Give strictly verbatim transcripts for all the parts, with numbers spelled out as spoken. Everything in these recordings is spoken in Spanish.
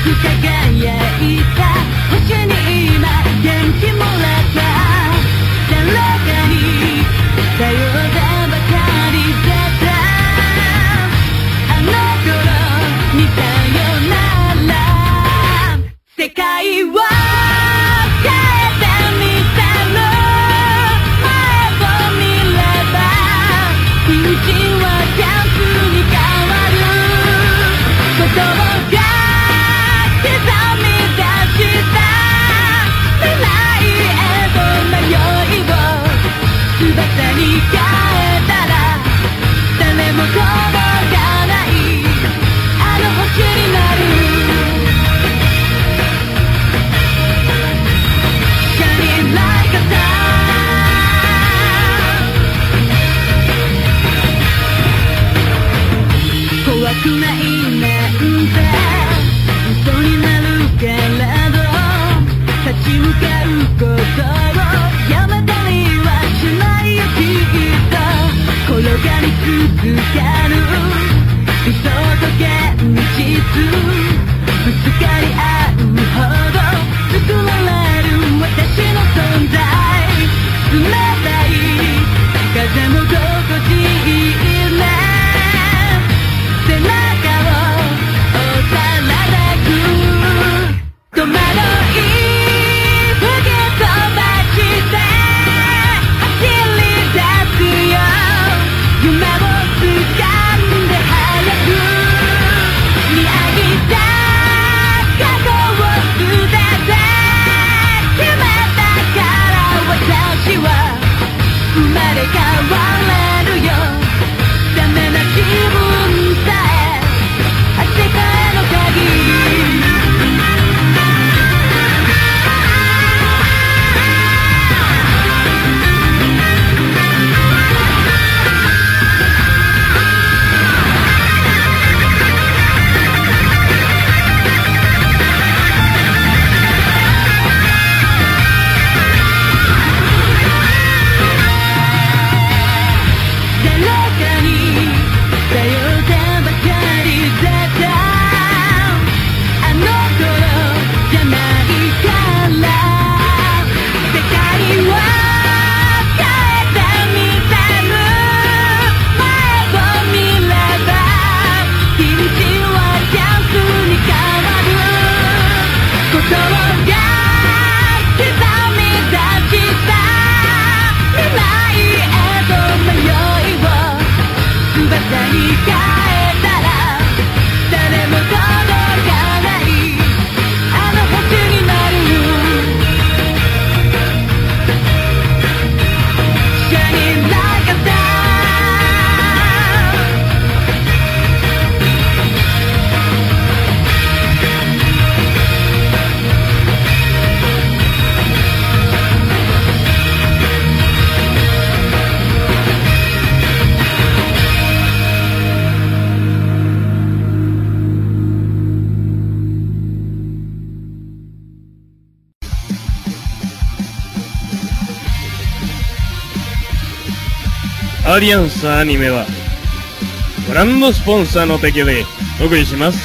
アリアンスアニメはご覧のスポンサーの提供でお送りします。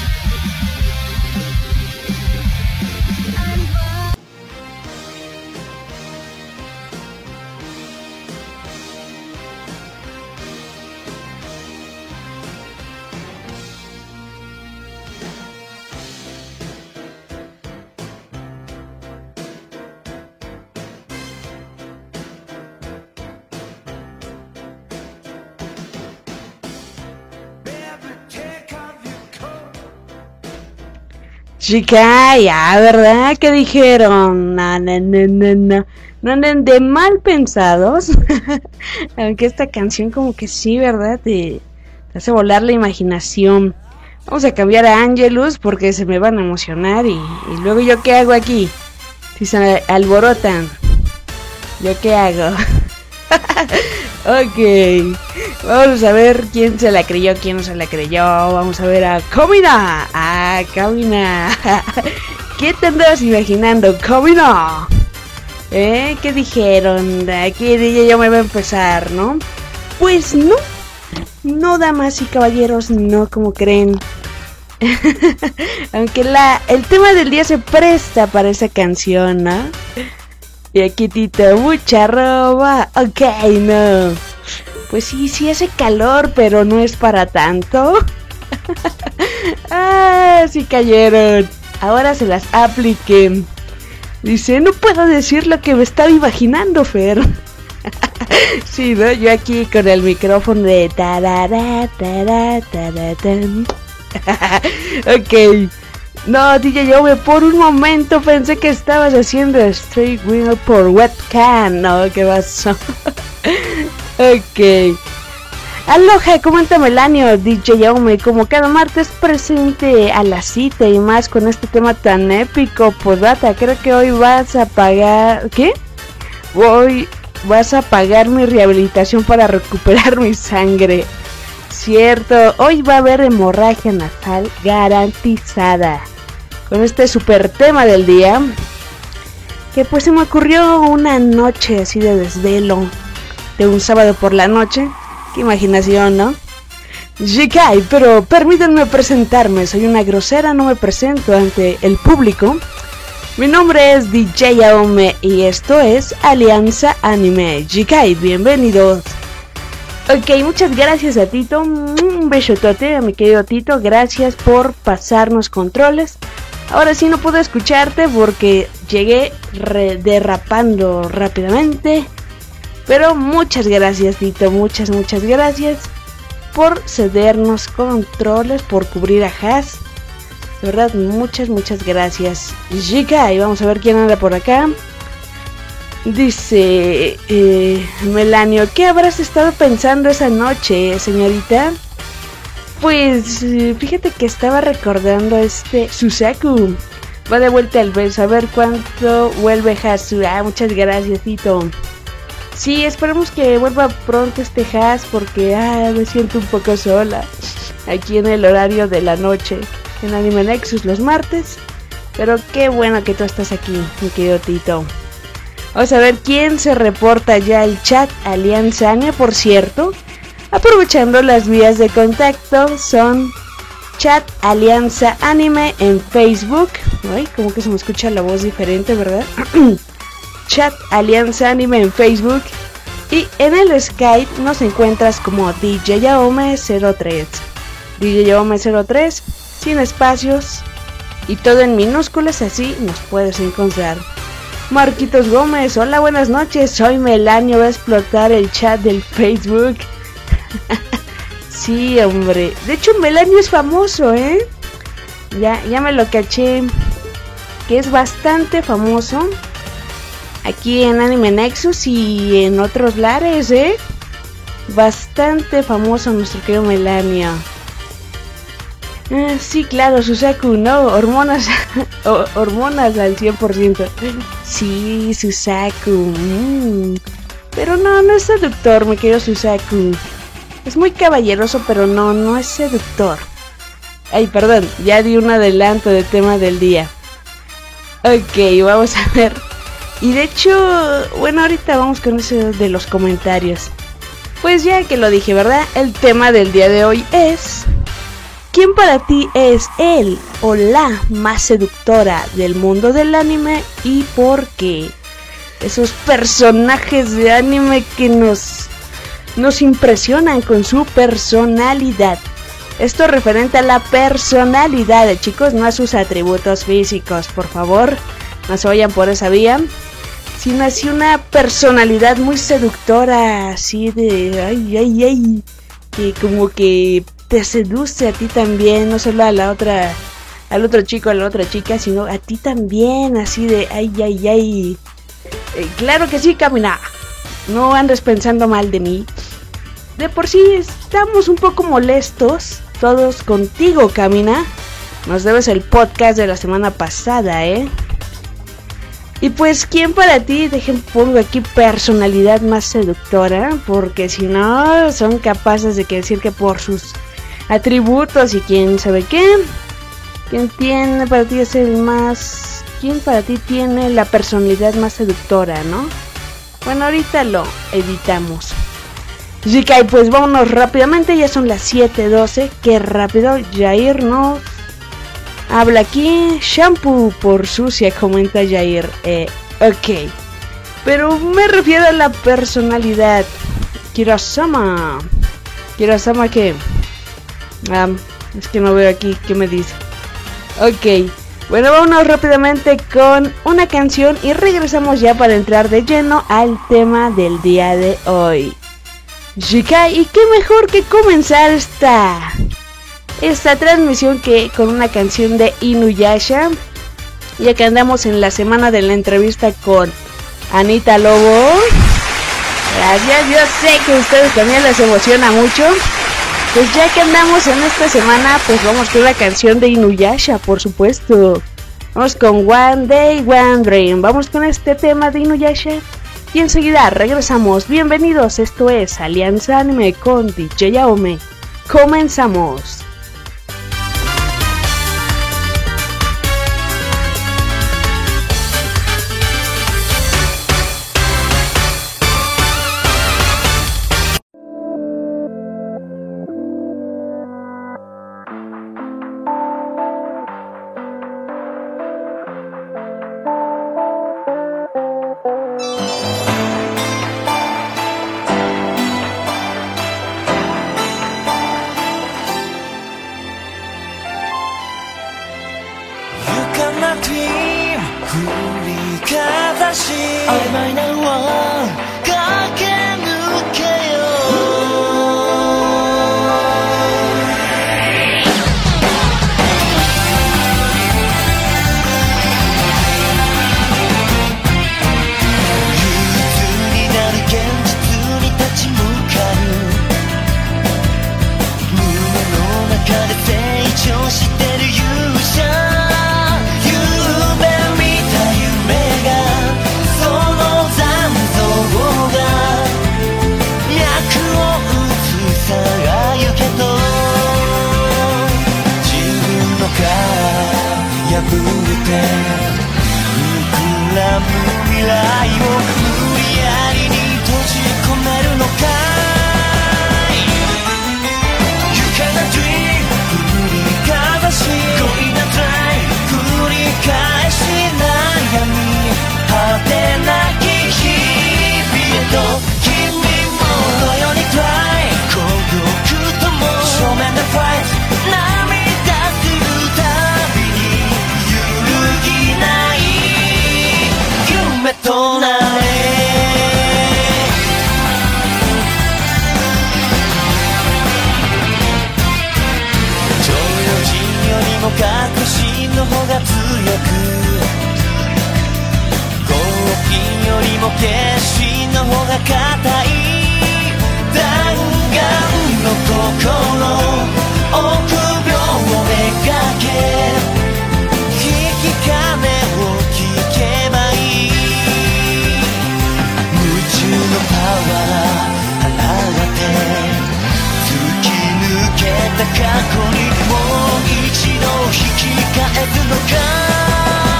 Chica, ya, ¿verdad? ¿Qué dijeron? No, no, no, no, no. No anden de mal pensados. Aunque esta canción como que sí, ¿verdad? Te, te hace volar la imaginación. Vamos a cambiar a Angelus porque se me van a emocionar. Y, y luego, ¿yo qué hago aquí? Si se alborotan, ¿yo qué hago? Ok, vamos a ver quién se la creyó, quién no se la creyó. Vamos a ver a Kamina. Ah, Kamina. ¿Qué te andabas imaginando, Kamina? ¿Eh? ¿Qué dijeron? Aquí D J ya me va a empezar, ¿no? Pues no, no, damas y caballeros, no como creen. Aunque la el tema del día se presta para esa canción, ¿no? Y aquí Tito, mucha roba, ok, no. Pues sí, sí hace calor, pero no es para tanto. Ah, sí cayeron. Ahora se las apliqué. Dice, no puedo decir lo que me estaba imaginando, Fer. Sí, ¿no? Yo aquí con el micrófono de tarara, tarara, tarara, tan. Ok. No, D J Yome, por un momento pensé que estabas haciendo Straight Winner por webcam. No, ¿qué pasó? Ok. Aloha, coméntame el año, D J Yome, como cada martes presente a la cita y más con este tema tan épico. Podata, creo que hoy vas a pagar... ¿Qué? Hoy vas a pagar mi rehabilitación para recuperar mi sangre. Cierto, hoy va a haber hemorragia nasal garantizada. Con este super tema del día, que pues se me ocurrió una noche así de desvelo, de un sábado por la noche. Qué imaginación, ¿no? Jikai, pero permítanme presentarme, soy una grosera, no me presento ante el público. Mi nombre es D J Yome y esto es Alianza Anime. Jikai, bienvenidos. Ok, muchas gracias a Tito, un besotote a mi querido Tito, gracias por pasarnos controles. Ahora sí no puedo escucharte porque llegué re- derrapando rápidamente. Pero muchas gracias Tito, muchas muchas gracias por cedernos controles, por cubrir a Haas. De verdad, muchas muchas gracias. Chica, y vamos a ver quién anda por acá. Dice eh, Melanio, ¿qué habrás estado pensando esa noche, señorita? Pues fíjate que estaba recordando este Susaku. Va de vuelta al beso, a ver cuánto vuelve Hasu. Ah, muchas gracias Tito. Sí, esperemos que vuelva pronto este Haas porque ah, me siento un poco sola aquí en el horario de la noche en Anime Nexus los martes. Pero qué bueno que tú estás aquí, mi querido Tito. Vamos a ver quién se reporta ya al chat Alianza Anime, por cierto. Aprovechando las vías de contacto son chat Alianza Anime en Facebook. Ay, como que se me escucha la voz diferente, ¿verdad? Chat Alianza Anime en Facebook. Y en el Skype nos encuentras como D J Yome cero tres. D J Yome cero tres, sin espacios y todo en minúsculas, así nos puedes encontrar. Marquitos Gómez, hola, buenas noches, soy Melanio, va a explotar el chat del Facebook. Sí, hombre, de hecho Melanio es famoso, ¿eh? Ya, ya me lo caché, que es bastante famoso aquí en Anime Nexus y en otros lares, ¿eh? Bastante famoso nuestro querido Melanio. Ah, sí, claro, Susaku, no, hormonas, hormonas al cien por ciento. Sí, Susaku. Mm. Pero no, no es seductor, mi querido Susaku. Es muy caballeroso, pero no, no es seductor. Ay, perdón, ya di un adelanto del tema del día. Ok, vamos a ver. Y de hecho, bueno, ahorita vamos con eso de los comentarios. Pues ya que lo dije, ¿verdad? El tema del día de hoy es... ¿quién para ti es el o la más seductora del mundo del anime y por qué? Esos personajes de anime que nos, nos impresionan con su personalidad. Esto referente a la personalidad, de chicos, no a sus atributos físicos, por favor. No se vayan por esa vía. Sino así una personalidad muy seductora, así de... ay, ay, ay. Que como que... te seduce a ti también, no solo a la otra, al otro chico, a la otra chica, sino a ti también, así de ay, ay, ay. Eh, claro que sí, Kamina. No andes pensando mal de mí. De por sí estamos un poco molestos todos contigo, Kamina. Nos debes el podcast de la semana pasada, ¿eh? Y pues, ¿quién para ti? Dejen, pongo aquí personalidad más seductora, porque si no, son capaces de decir que por sus atributos y quién sabe qué. ¿Quién tiene para ti es el más... ¿quién para ti tiene la personalidad más seductora, no? Bueno, ahorita lo editamos. Así que pues vámonos rápidamente, ya son las siete doce. Qué rápido, Jair nos Habla aquí, shampoo por sucia, comenta Jair. Eh, ok, pero me refiero a la personalidad. Kirasama. Kirasama, ¿qué? Ah, es que no veo aquí qué me dice. Ok, bueno, vámonos rápidamente con una canción y regresamos ya para entrar de lleno al tema del día de hoy. Shikai, y qué mejor que comenzar esta esta transmisión que con una canción de Inuyasha, ya que andamos en la semana de la entrevista con Anita Lobo. Gracias, yo sé que a ustedes también les emociona mucho. Pues ya que andamos en esta semana, pues vamos con la canción de Inuyasha, por supuesto. Vamos con One Day, One Dream. Vamos con este tema de Inuyasha y enseguida regresamos. Bienvenidos, esto es Alianza Anime con D J Aome. Comenzamos.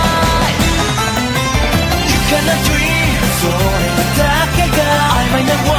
それだけが曖昧な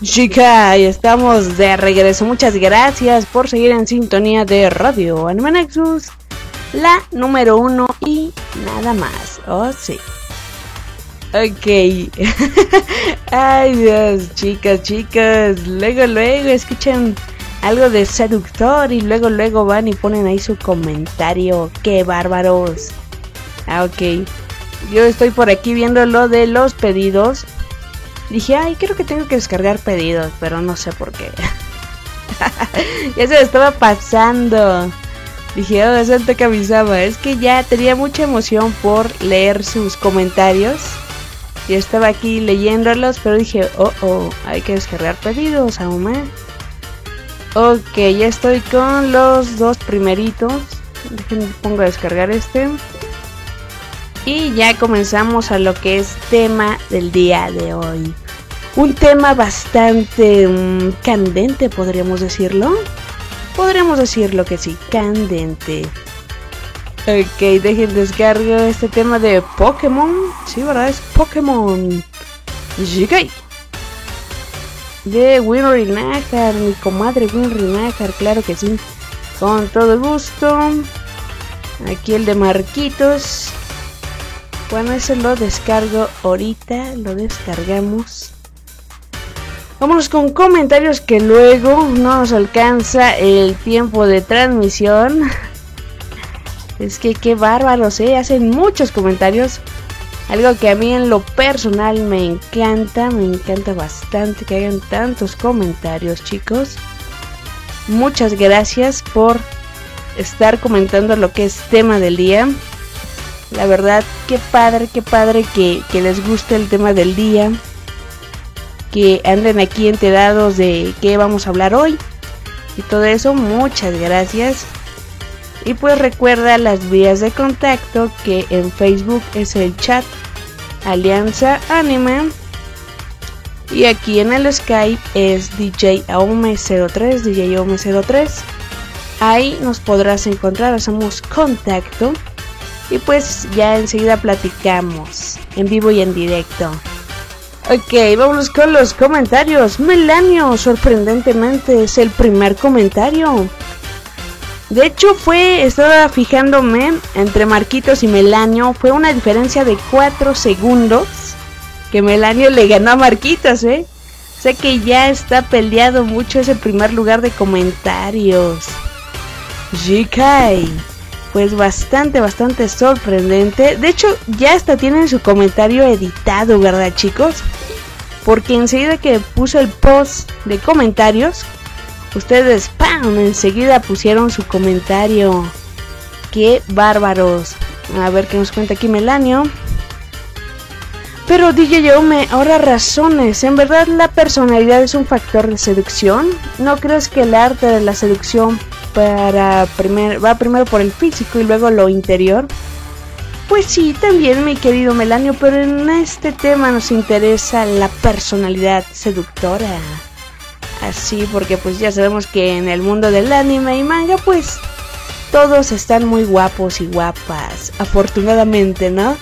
Chica, y estamos de regreso. Muchas gracias por seguir en sintonía de Radio Anime Nexus, la número uno y nada más. Oh, sí. Ok. Ay, Dios, chicas, chicas. Luego, luego escuchan algo de seductor y luego, luego van y ponen ahí su comentario. ¡Qué bárbaros! Ah, ok. Yo estoy por aquí viendo lo de los pedidos. Dije, ay, creo que tengo que descargar pedidos, pero no sé por qué. Ya se me estaba pasando. Dije, oh, santo que avisaba. Es que ya tenía mucha emoción por leer sus comentarios. Y estaba aquí leyéndolos, pero dije, oh, oh, hay que descargar pedidos, aún más. Ok, ya estoy con los dos primeritos. Déjenme pongo a descargar este. Y ya comenzamos a lo que es tema del día de hoy. Un tema bastante um, candente, podríamos decirlo. Podríamos decirlo que sí, candente. Ok, dejen descargo este tema de Pokémon. Sí, ¿verdad? Es Pokémon. Shikai. De Winry Nájar, mi comadre Winry Nájar, claro que sí. Con todo gusto. Aquí el de Marquitos. Bueno, ese lo descargo ahorita, lo descargamos. Vámonos con comentarios que luego no nos alcanza el tiempo de transmisión. Es que qué bárbaros, ¿eh? Hacen muchos comentarios. Algo que a mí en lo personal me encanta, me encanta bastante que hagan tantos comentarios, chicos. Muchas gracias por estar comentando lo que es tema del día. La verdad, qué padre, qué padre que, que les guste el tema del día. Que anden aquí enterados de qué vamos a hablar hoy. Y todo eso, muchas gracias. Y pues recuerda las vías de contacto, que en Facebook es el chat Alianza Anime. Y aquí en el Skype es D J Aume cero tres, D J Aume cero tres. Ahí nos podrás encontrar, hacemos contacto. Y pues ya enseguida platicamos en vivo y en directo. Ok, vámonos con los comentarios. Melanio, sorprendentemente, es el primer comentario. De hecho fue, estaba fijándome entre Marquitos y Melanio. Fue una diferencia de cuatro segundos que Melanio le ganó a Marquitos, ¿eh? Sé que ya está peleado mucho ese primer lugar de comentarios. Shikai. Pues bastante, bastante sorprendente. De hecho, ya hasta tienen su comentario editado, ¿verdad, chicos? Porque enseguida que puso el post de comentarios, ustedes, ¡pam!, enseguida pusieron su comentario. ¡Qué bárbaros! A ver qué nos cuenta aquí Melanio. Pero D J Aume, ahora razones. ¿En verdad la personalidad es un factor de seducción? ¿No crees que el arte de la seducción para primer, va primero por el físico y luego lo interior? Pues sí, también, mi querido Melanio, pero en este tema nos interesa la personalidad seductora. Así, porque pues ya sabemos que en el mundo del anime y manga, pues todos están muy guapos y guapas, afortunadamente, ¿no?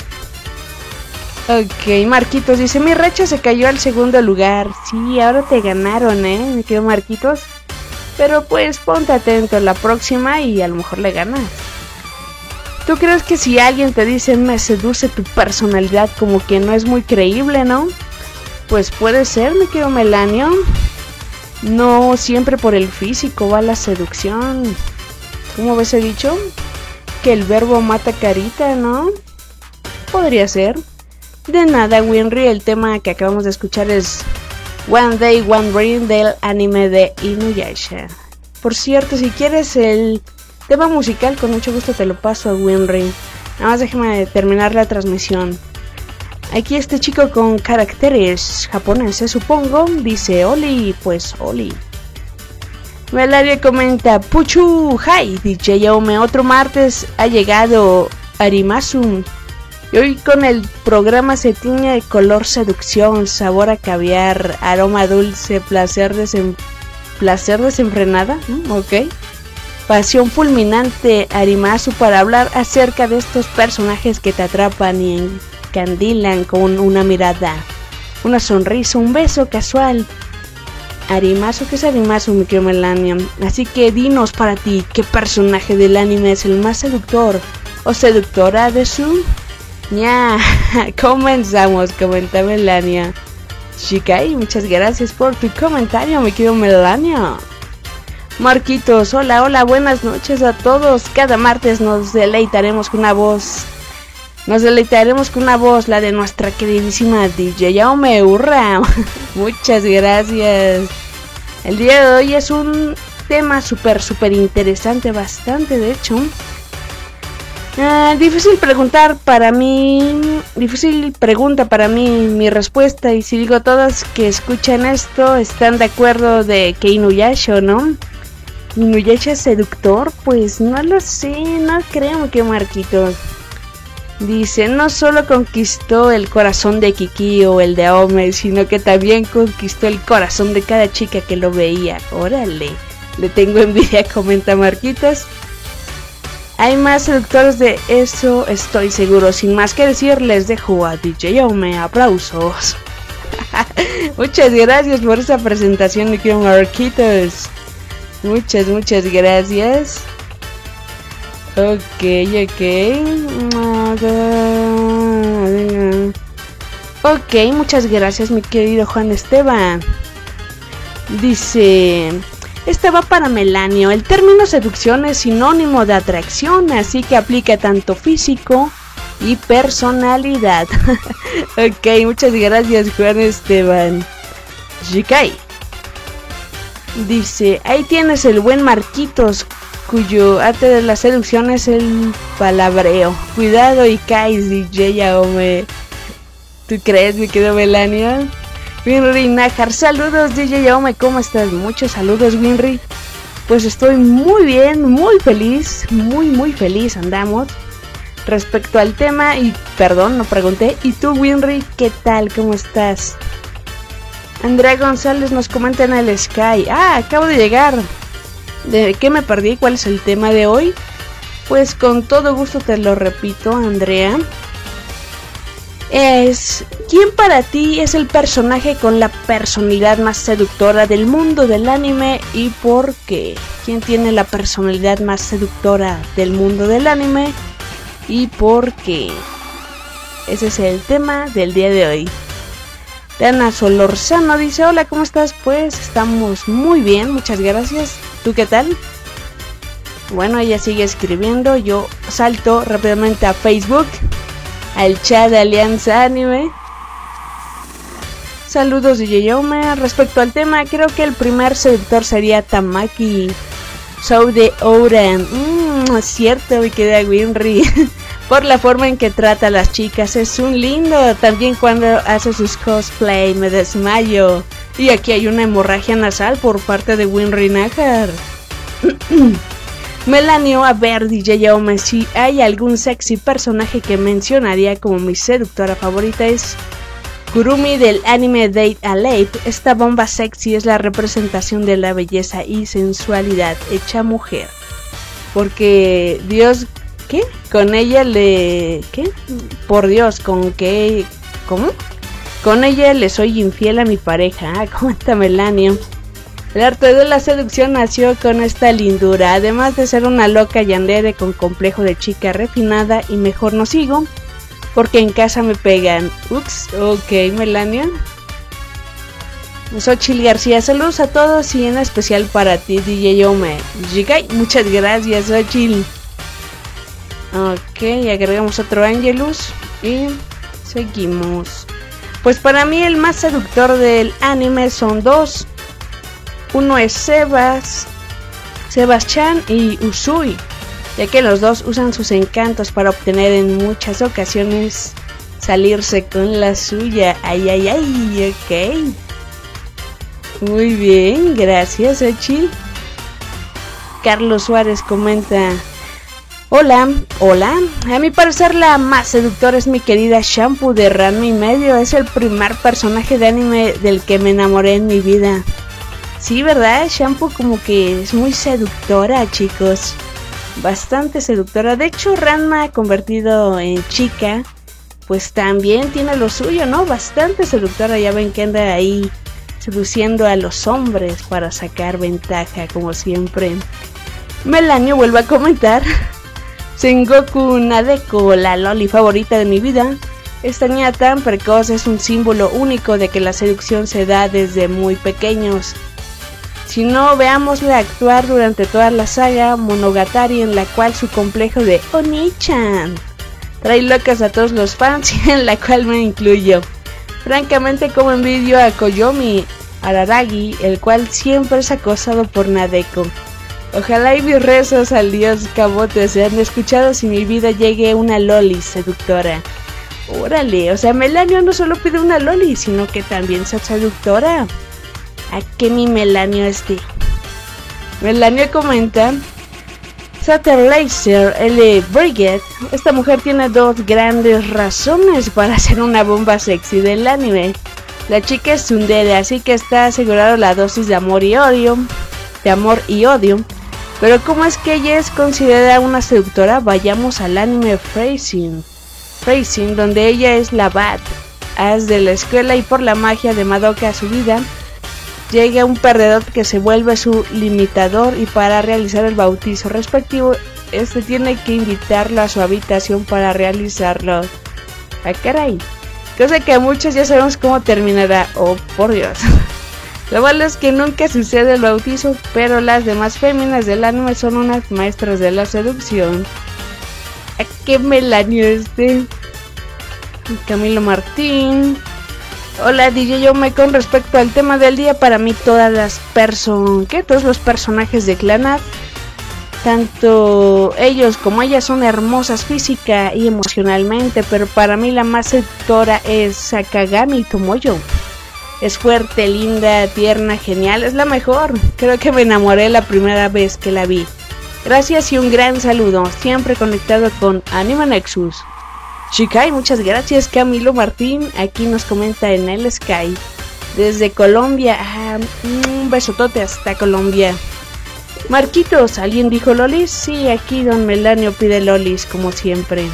Ok, Marquitos dice, mi racha se cayó al segundo lugar. Sí, ahora te ganaron, ¿eh? Me quedo Marquitos. Pero pues ponte atento en la próxima y a lo mejor le ganas. ¿Tú crees que si alguien te dice me seduce tu personalidad, como que no es muy creíble, no? Pues puede ser, me quedo Melanio. No siempre por el físico va la seducción. ¿Cómo ves he dicho? Que el verbo mata carita, ¿no? Podría ser. De nada, Winry, el tema que acabamos de escuchar es One Day, One Dream del anime de Inuyasha. Por cierto, si quieres el tema musical, con mucho gusto te lo paso a Winry. Nada más déjame terminar la transmisión. Aquí este chico con caracteres japoneses, supongo, dice Oli, pues Oli. Melaria comenta, Puchu, hi, D J Aume, otro martes ha llegado Arimasu. Y hoy con el programa se tiñe de color seducción, sabor a caviar, aroma dulce, placer, desem... placer desenfrenada, ¿Mm? Ok. Pasión fulminante, Arimasu, para hablar acerca de estos personajes que te atrapan y encandilan con una mirada, una sonrisa, un beso casual. Arimasu, ¿qué es Arimasu, mi querido Melania? Así que dinos para ti, ¿qué personaje del anime es el más seductor o seductora de su? Ya, comenzamos, comenta Melania. Shikai, muchas gracias por tu comentario, mi querido Melania. Marquitos, hola, hola, buenas noches a todos. Cada martes nos deleitaremos con una voz. Nos deleitaremos con una voz, la de nuestra queridísima D J Yaome, hurra. Muchas gracias. El día de hoy es un tema súper, súper interesante, bastante de hecho. Uh, difícil preguntar para mí, difícil pregunta para mí, mi respuesta. Y si digo todos que escuchan esto, ¿están de acuerdo de que Inuyasha, no? ¿Inuyasha seductor? Pues no lo sé, no creo que Marquitos. Dice, no solo conquistó el corazón de Kiki o el de Aome, sino que también conquistó el corazón de cada chica que lo veía. Órale, le tengo envidia, comenta Marquitos. Hay más seductores de eso, estoy seguro. Sin más que decir, les dejo a D J Aome. Aplausos. Muchas gracias por esa presentación, mi querido Marquitos. Muchas, muchas gracias. Ok, ok. Ok, muchas gracias, mi querido Juan Esteban. Dice... Esta va para Melanio. El término seducción es sinónimo de atracción, así que aplica tanto físico y personalidad. Ok, muchas gracias, Juan Esteban. Shikai dice, ahí tienes el buen Marquitos, cuyo arte de la seducción es el palabreo. Cuidado y caes, D J Yaome. ¿Tú crees, mi querido Melanio? Winry Najar, saludos D J Yaome, ¿cómo estás? Muchos saludos, Winry. Pues estoy muy bien, muy feliz, muy muy feliz andamos. Respecto al tema, y perdón, no pregunté, ¿y tú, Winry, qué tal? ¿Cómo estás? Andrea González nos comenta en el Sky. Ah, acabo de llegar. ¿De qué me perdí? ¿Cuál es el tema de hoy? Pues con todo gusto te lo repito, Andrea. Es, ¿quién para ti es el personaje con la personalidad más seductora del mundo del anime y por qué? ¿Quién tiene la personalidad más seductora del mundo del anime y por qué? Ese es el tema del día de hoy. Dana Solorzano dice, hola, ¿cómo estás? Pues estamos muy bien, muchas gracias. ¿Tú qué tal? Bueno, ella sigue escribiendo, yo salto rápidamente a Facebook, al chat de Alianza Anime. Saludos de Yaome. Respecto al tema, creo que el primer seductor sería Tamaki Soude Ouran. Mmm, es cierto, me queda Winry. Por la forma en que trata a las chicas, es un lindo. También cuando hace sus cosplay, me desmayo. Y aquí hay una hemorragia nasal por parte de Winry Najar. Melanio, a ver, D J Yaome, si hay algún sexy personaje que mencionaría como mi seductora favorita es Kurumi del anime Date a Late. Esta bomba sexy es la representación de la belleza y sensualidad hecha mujer. Porque Dios, ¿qué? Con ella le... ¿qué? Por Dios, con que... ¿cómo? Con ella le soy infiel a mi pareja. Ah, comenta Melanio. El arte de la seducción nació con esta lindura, además de ser una loca yandere con complejo de chica refinada y mejor no sigo, porque en casa me pegan. Ups, ok, Melania. Xochitl García, saludos a todos y en especial para ti, D J Yaome. Shikai, muchas gracias, Xochitl. Ok, agregamos otro Angelus y seguimos. Pues para mí el más seductor del anime son dos. Uno es Sebas, Sebas-chan y Usui, ya que los dos usan sus encantos para obtener en muchas ocasiones salirse con la suya. Ay, ay, ay, ok. Muy bien, gracias, Xochitl. Carlos Suárez comenta, hola, hola, a mi parecer la más seductora es mi querida Shampoo de Ranma y medio. Es el primer personaje de anime del que me enamoré en mi vida. Sí, ¿verdad? Shampoo como que es muy seductora, chicos. Bastante seductora. De hecho, Ranma convertido en chica, pues también tiene lo suyo, ¿no? Bastante seductora. Ya ven que anda ahí seduciendo a los hombres para sacar ventaja, como siempre. Melanio vuelve a comentar: Sengoku Nadeko, la loli favorita de mi vida. Esta niña tan precoz es un símbolo único de que la seducción se da desde muy pequeños. Si no, veámosla actuar durante toda la saga Monogatari, en la cual su complejo de Oni-chan trae locas a todos los fans, y en la cual me incluyo. Francamente, como envidio a Koyomi Araragi, el cual siempre es acosado por Nadeko. Ojalá y mis rezos al dios Cabote sean escuchados y mi vida llegue una loli seductora. Órale, o sea, Melanio no solo pide una loli, sino que también sea seductora. ¿A qué mi Melanio este? Melanio comenta: Sater Laser L. Brigade. Esta mujer tiene dos grandes razones para ser una bomba sexy del anime. La chica es tsundere, así que está asegurado la dosis de amor y odio. De amor y odio. Pero ¿cómo es que ella es considerada una seductora? Vayamos al anime Phrasing. Phrasing, donde ella es la bad as de la escuela, y por la magia de Madoka a su vida llega un perdedor que se vuelve su limitador, y para realizar el bautizo respectivo, este tiene que invitarlo a su habitación para realizarlo. ¡Ah, caray! Cosa que a muchos ya sabemos cómo terminará. ¡Oh, por Dios! Lo malo es que nunca sucede el bautizo, pero las demás féminas del anime son unas maestras de la seducción. ¿A qué Melanio este? Camilo Martín. Hola D J Yome, con respecto al tema del día, para mí todas las person... ¿Qué? Todos los personajes de Clannad, tanto ellos como ellas, son hermosas física y emocionalmente, pero para mí la más seductora es Sakagami Tomoyo. Es fuerte, linda, tierna, genial, es la mejor. Creo que me enamoré la primera vez que la vi. Gracias y un gran saludo, siempre conectado con Anime Nexus. Shikai, muchas gracias. Camilo Martín aquí nos comenta en el Sky desde Colombia. Ah, un besotote hasta Colombia. Marquitos, ¿alguien dijo lolis? Sí, aquí Don Melanio pide lolis como siempre.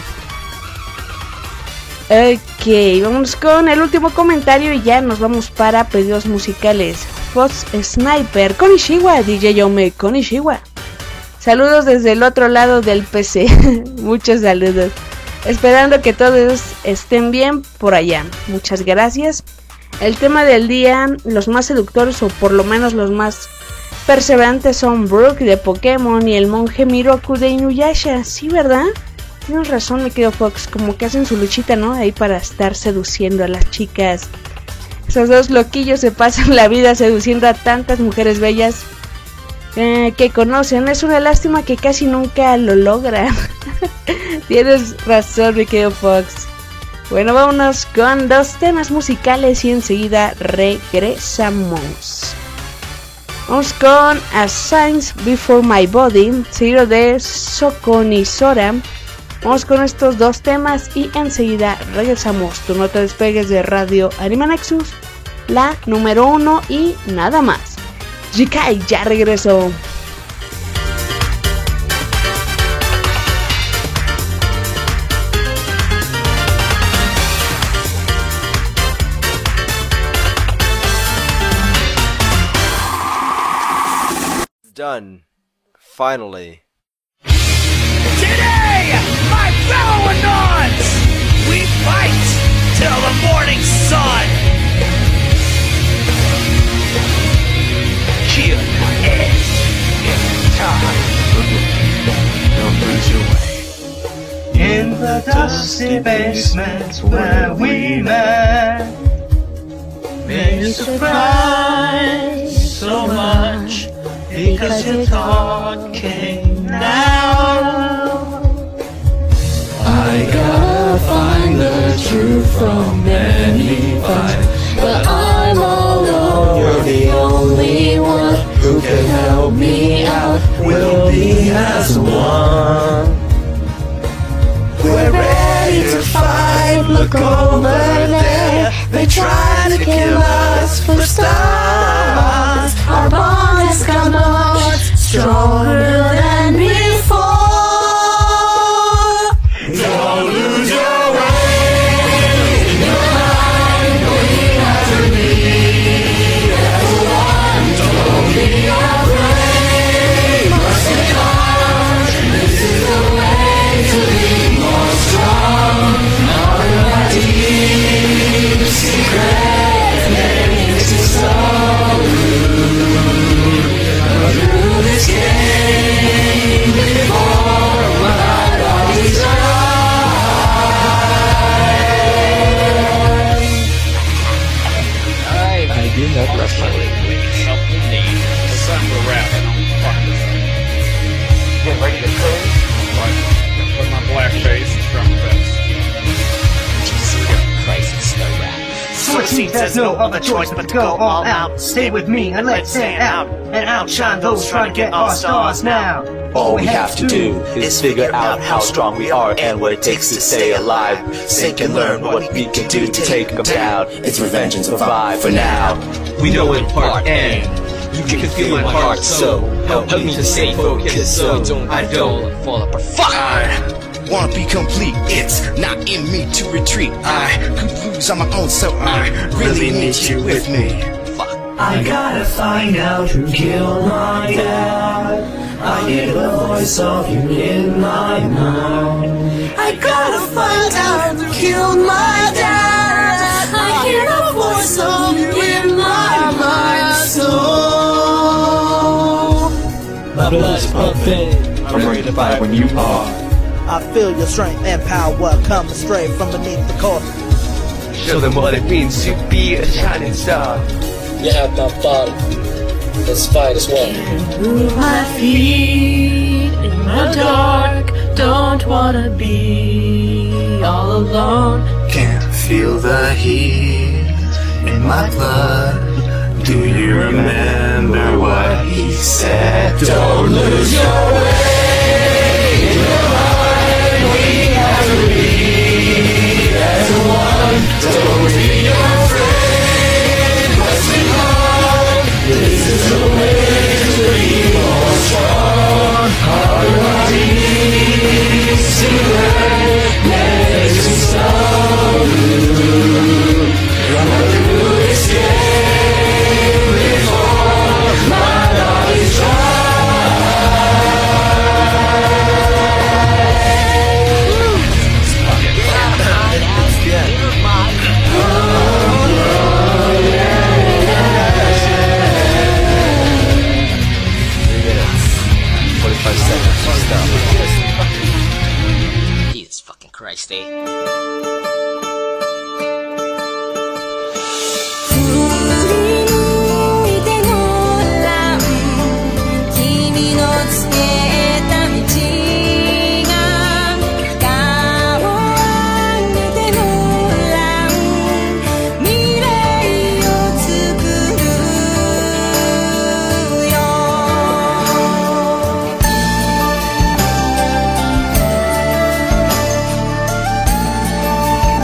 Ok, vamos con el último comentario y ya nos vamos para pedidos musicales. Fox Sniper, Konishiwa, D J Yome, Konishiwa. Saludos desde el otro lado del P C. Muchos saludos. Esperando que todos estén bien por allá. Muchas gracias. El tema del día, los más seductores, o por lo menos los más perseverantes, son Brook de Pokémon y el monje Miroku de Inuyasha. Sí, ¿verdad? Tienes razón, me quedo Fox. Como que hacen su luchita, ¿no? Ahí para estar seduciendo a las chicas. Esos dos loquillos se pasan la vida seduciendo a tantas mujeres bellas Eh, que conocen. Es una lástima que casi nunca lo logran. Tienes razón, mi querido Fox. Bueno, vámonos con dos temas musicales y enseguida regresamos. Vamos con A Signs Before My Body, seguido de Sokoni Sora. Vamos con estos dos temas y enseguida regresamos. Tú no te despegues de Radio Anime Nexus, la número uno y nada más. Jikai ya regresó. Done. Finally. Today, my fellow Anons, we fight till the morning sun. Kill it in time. Don't lose your way. In the dusty basement where we met, made you surprised so much because your thought came now. I gotta find the truth from any fight, but I'm alone. You're the only one who can help me out. We'll be as one. We're ready to fight. Look over there. They try to kill us for stars. Our bond has come much stronger than before. Don't lose your way. Your mind, we have to be. seems there's no other choice but to go all out. Stay with me and let's stand out and outshine those trying to get our stars now. All we have to do is figure out how strong we are and what it takes to stay alive. Think and learn what we can do to take them down. It's revenge and survive for now. We know in part and you can feel my heart, so help me to stay focused so I don't fall apart. Fuck! I wanna be complete, it's not in me to retreat. I could lose on my own, so I really need you with me. Fuck. I gotta find out who killed my dad. I hear the voice of you in my mind. I gotta find out who killed my dad. I hear the voice of you in my mind. So my blood's pumping. I'm ready to fight when you are. I feel your strength and power coming straight from beneath the core. Show them what it means to be a shining star. You have my body. Let's fight as one. Move my feet in the dark. Don't wanna be all alone. Can't feel the heat in my blood. Do you remember what he said? Don't lose your way in your mind. We have to be as one. Don't be afraid. What's behind? This is the way to be more strong. All your needs to learn next to stone. Run through escape before my love is dry. Jesus fucking Christ, eh? 「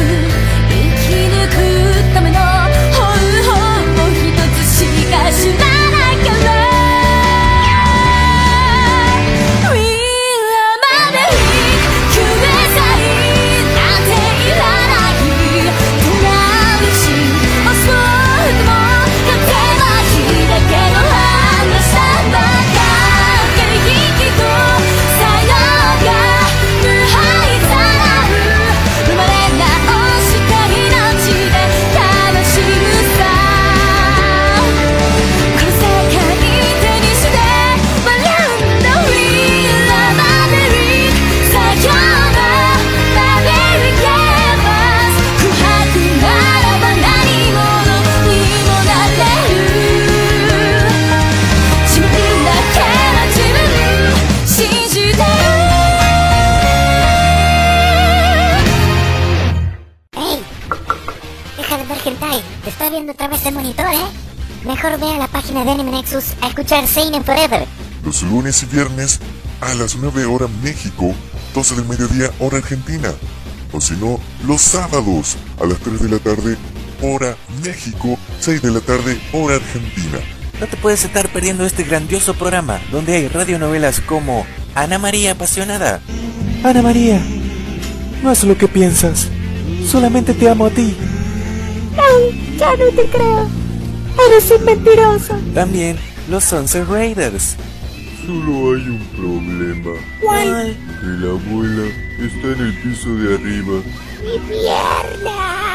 viendo a través del monitor, ¿eh? Mejor ve a la página de Anime Nexus a escuchar Seinen Forever. Los lunes y viernes a las nueve horas México, doce del mediodía hora Argentina. O si no, los sábados a las tres de la tarde hora México, seis de la tarde hora Argentina. No te puedes estar perdiendo este grandioso programa donde hay radionovelas como Ana María Apasionada. Ana María, no es lo que piensas. Solamente te amo a ti. Ay, ya no te creo. Eres un mentiroso. También los Sunset Raiders. Solo hay un problema. ¿Cuál? Que la abuela está en el piso de arriba. ¡Mi pierna!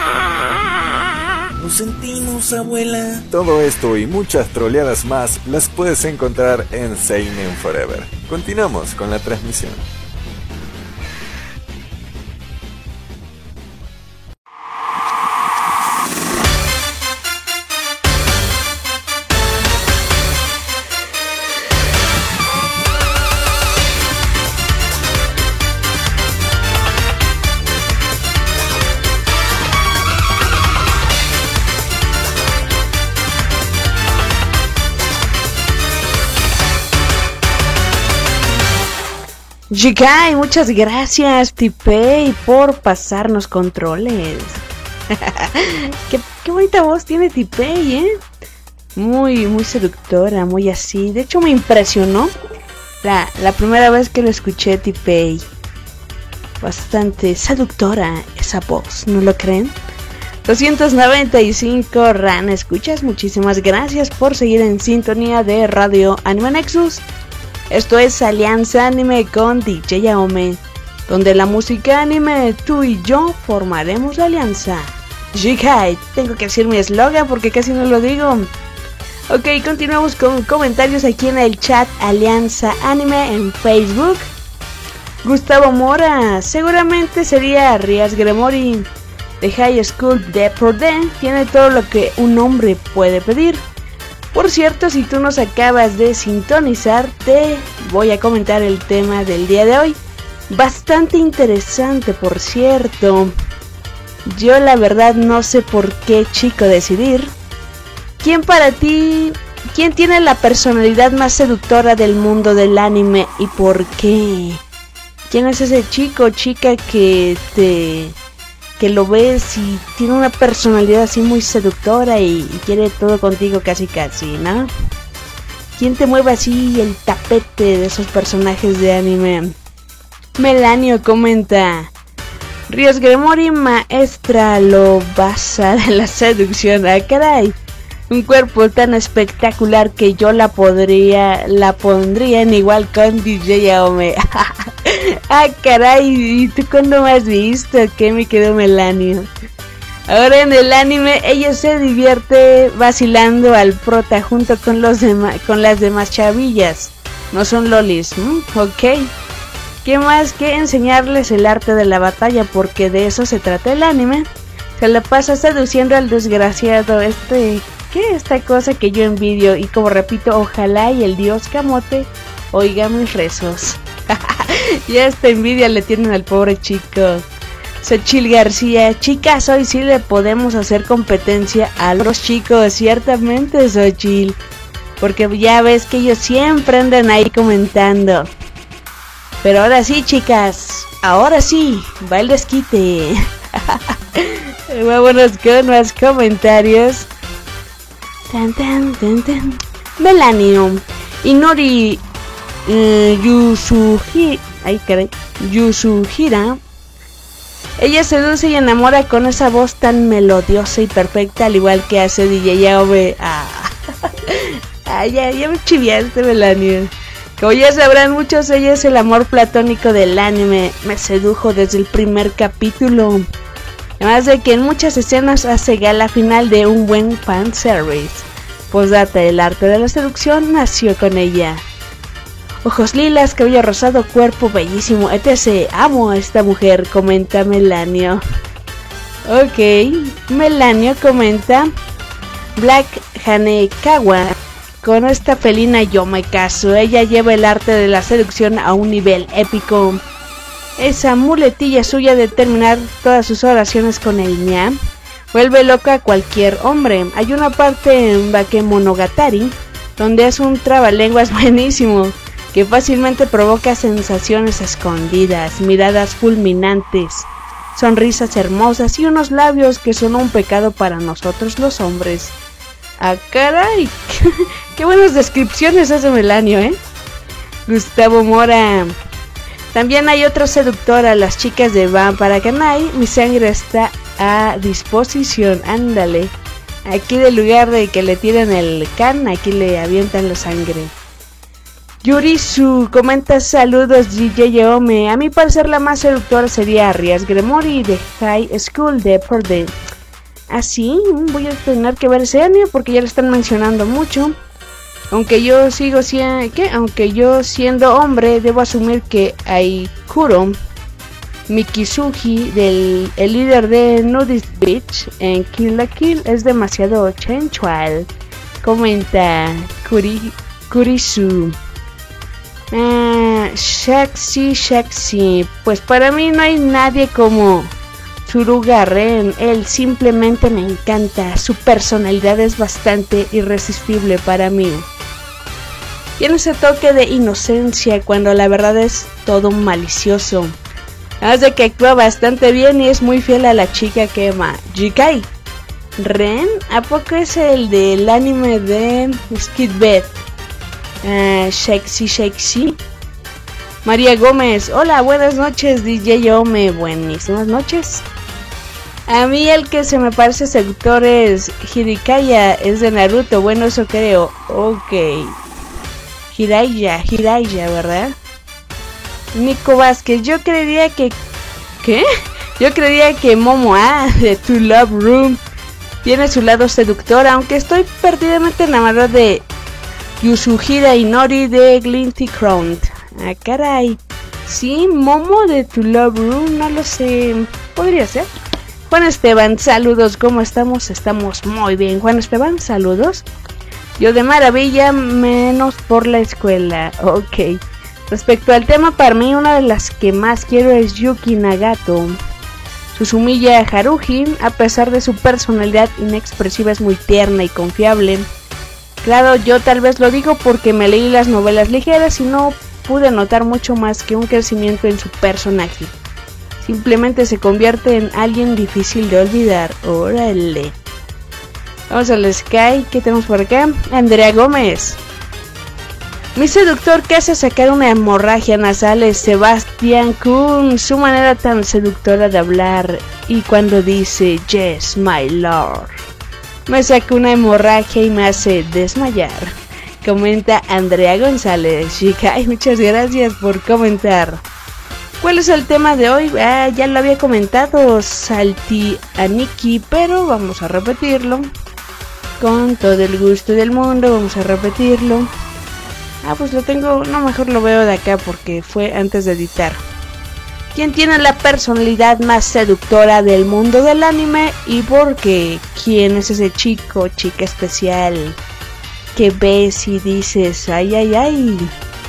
Lo sentimos, abuela. Todo esto y muchas troleadas más las puedes encontrar en Seinen Forever. Continuamos con la transmisión. Jikai, muchas gracias T-Pay por pasarnos controles. qué, qué bonita voz tiene T-Pay, ¿eh? Muy, muy seductora, muy así. De hecho me impresionó la, la primera vez que lo escuché, T-Pay. Bastante seductora esa voz, ¿no lo creen? doscientos noventa y cinco Ran, escuchas, muchísimas gracias por seguir en sintonía de Radio Anime Nexus. Esto es Alianza Anime con D J Yaome, donde la música anime, tú y yo formaremos la alianza. Jikai, tengo que decir mi eslogan porque casi no lo digo. Ok, continuamos con comentarios aquí en el chat Alianza Anime en Facebook. Gustavo Mora, seguramente sería Rias Gremori de High School de Prode, tiene todo lo que un hombre puede pedir. Por cierto, si tú nos acabas de sintonizar, te voy a comentar el tema del día de hoy. Bastante interesante, por cierto. Yo la verdad no sé por qué, chico, decidir. ¿Quién para ti, quién tiene la personalidad más seductora del mundo del anime y por qué? ¿Quién es ese chico o chica que te... que lo ves y tiene una personalidad así muy seductora y, y quiere todo contigo casi casi, ¿no? ¿Quién te mueve así el tapete de esos personajes de anime? Melanio comenta: Rios Gremori, maestra lo basa de la seducción. Ah, caray, un cuerpo tan espectacular que yo la podría, la pondría en igual con D J Yaome. Ah, caray, ¿y tú cuándo me has visto? ¿Qué me quedó Melanio? Ahora en el anime ella se divierte vacilando al prota junto con los demás, con las demás chavillas. No son lolis, ¿m? Ok. ¿Qué más que enseñarles el arte de la batalla? Porque de eso se trata el anime. Se la pasa seduciendo al desgraciado este... ¿Qué? Esta cosa que yo envidio. Y como repito, ojalá y el dios Camote oiga mis rezos. Ya esta envidia le tienen al pobre chico. Xochil García: chicas, hoy sí le podemos hacer competencia a los chicos. Ciertamente, Xochil, porque ya ves que ellos siempre andan ahí comentando. Pero ahora sí, chicas, ahora sí, va el desquite. Vámonos con más comentarios. Tan, tan, tan, tan. Melanio Inori uh, Yusuhi, ay, caray, Yusuhira. Ella seduce y enamora con esa voz tan melodiosa y perfecta, al igual que hace D J Yaome. Ah. Ay, ya, ya me chiviaste, Melanio. Como ya sabrán muchos, ella es el amor platónico del anime. Me sedujo desde el primer capítulo. Además de que en muchas escenas hace gala final de un buen fanservice. Postdata, el arte de la seducción nació con ella. Ojos lilas, cabello rosado, cuerpo bellísimo, etcétera. Amo a esta mujer, comenta Melanio. Ok, Melanio comenta Black Hanekawa. Con esta felina yo me caso. Ella lleva el arte de la seducción a un nivel épico. Esa muletilla suya de terminar todas sus oraciones con el ña vuelve loca a cualquier hombre. Hay una parte en Bakemonogatari donde es un trabalenguas buenísimo que fácilmente provoca sensaciones escondidas, miradas fulminantes, sonrisas hermosas y unos labios que son un pecado para nosotros los hombres. Ah, caray, qué buenas descripciones hace Melanio, ¿eh? Gustavo Mora. También hay otra seductora, las chicas de Vampire Kanai. Mi sangre está a disposición, ándale. Aquí del lugar de que le tiran el can, aquí le avientan la sangre. Yurisu comenta saludos D J Yaome. A mi parecer la más seductora sería Rias Gremori de High School de Purdue. Así, ¿Ah, voy a tener que ver ese anime porque ya lo están mencionando mucho. Aunque yo sigo siendo, ¿qué? Aunque yo siendo hombre debo asumir que Aikuro Mikisugi, del el líder de Nudist Beach en Kill la Kill, es demasiado sensual. Comenta Kuri, Kurisu. Ah, Shaxi Shaxi. Pues para mí no hay nadie como Tsuruga Ren. Él simplemente me encanta. Su personalidad es bastante irresistible para mí. Tiene ese toque de inocencia cuando la verdad es todo malicioso. Además de que actúa bastante bien y es muy fiel a la chica que ama. Jikai Ren, ¿a poco es el del anime de Skid Bed? Uh, Shaxi Shaxi. María Gómez, hola, buenas noches D J Yaome. Buenísimas noches. A mí el que se me parece seductor es Hirikaya, es de Naruto. Bueno, eso creo. Ok. Hiraya, Hiraya, ¿verdad? Nico Vázquez, yo creería que... ¿Qué? Yo creería que Momo A de To Love Room tiene su lado seductor, aunque estoy perdidamente enamorado de Yusuhira Inori de Glinty Crown. Ah, caray. Sí, Momo de To Love Room, no lo sé. Podría ser. Juan Esteban, saludos, ¿cómo estamos? Estamos muy bien. Juan Esteban, saludos. Yo de maravilla, menos por la escuela. Ok. Respecto al tema, para mí una de las que más quiero es Yuki Nagato. Susumiya Haruhi, a pesar de su personalidad inexpresiva, es muy tierna y confiable. Claro, yo tal vez lo digo porque me leí las novelas ligeras y no pude notar mucho más que un crecimiento en su personaje. Simplemente se convierte en alguien difícil de olvidar. Órale. Vamos al Sky. ¿Qué tenemos por acá? Andrea Gómez. Mi seductor que hace sacar una hemorragia nasal es Sebastián Kun. Su manera tan seductora de hablar. Y cuando dice yes, my lord, me saca una hemorragia y me hace desmayar. Comenta Andrea González. Chica, muchas gracias por comentar. ¿Cuál es el tema de hoy? Ah, ya lo había comentado Salti Aniki, pero vamos a repetirlo. Con todo el gusto del mundo, vamos a repetirlo. Ah, pues lo tengo, no, mejor lo veo de acá porque fue antes de editar. ¿Quién tiene la personalidad más seductora del mundo del anime? ¿Y por qué? ¿Quién es ese chico, chica especial que ves y dices, ay, ay, ay?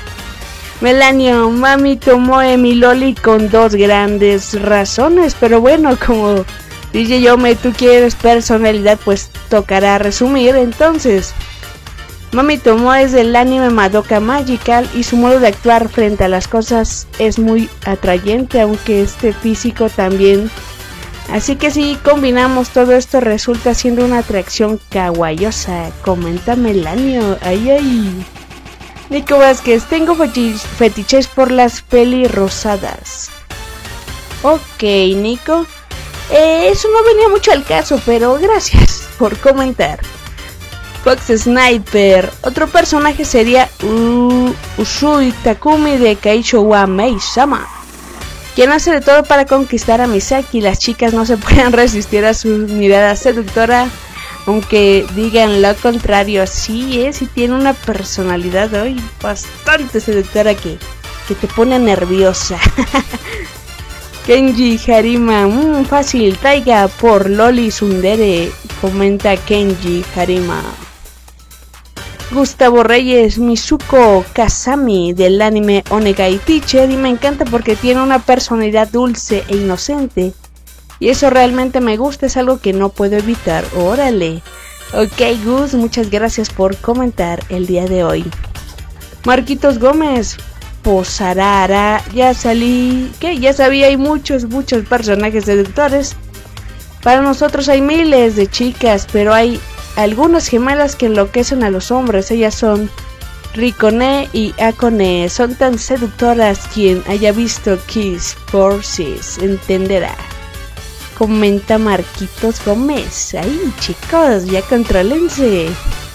Melanio, mami tomó mi loli con dos grandes razones, pero bueno, como D J Yaome, tú quieres personalidad, pues tocará resumir. Entonces, Mami Tomoe es del anime Madoka Magical y su modo de actuar frente a las cosas es muy atrayente, aunque este físico también Así que si combinamos todo esto resulta siendo una atracción kawaiosa. Comenta Melanio. Ay, ay. Nico Vázquez, tengo fetich fetiches por las pelirrosadas. Ok, Nico. Eh, eso no venía mucho al caso, pero gracias por comentar. Fox Sniper. Otro personaje sería uh, Usui Takumi de Kaicho wa Mei-sama, quien hace de todo para conquistar a Misaki. Las chicas no se pueden resistir a su mirada seductora, aunque digan lo contrario. Sí, es, y tiene una personalidad hoy bastante seductora que, que te pone nerviosa. Kenji Harima, mmm, fácil, Taiga por Loli Tsundere, comenta Kenji Harima. Gustavo Reyes, Mizuko Kazami del anime Onegai Teacher, y me encanta porque tiene una personalidad dulce e inocente. Y eso realmente me gusta, es algo que no puedo evitar. Órale. Ok, Gus, muchas gracias por comentar el día de hoy. Marquitos Gómez, Posarara, ya salí, ¿qué? Ya sabía, hay muchos, muchos personajes seductores. Para nosotros hay miles de chicas, pero hay algunas gemelas que enloquecen a los hombres. Ellas son Rikone y Akone, son tan seductoras. Quien haya visto Kiss Forces entenderá. Comenta Marquitos Gómez. Ahí, chicos, ya contrólense.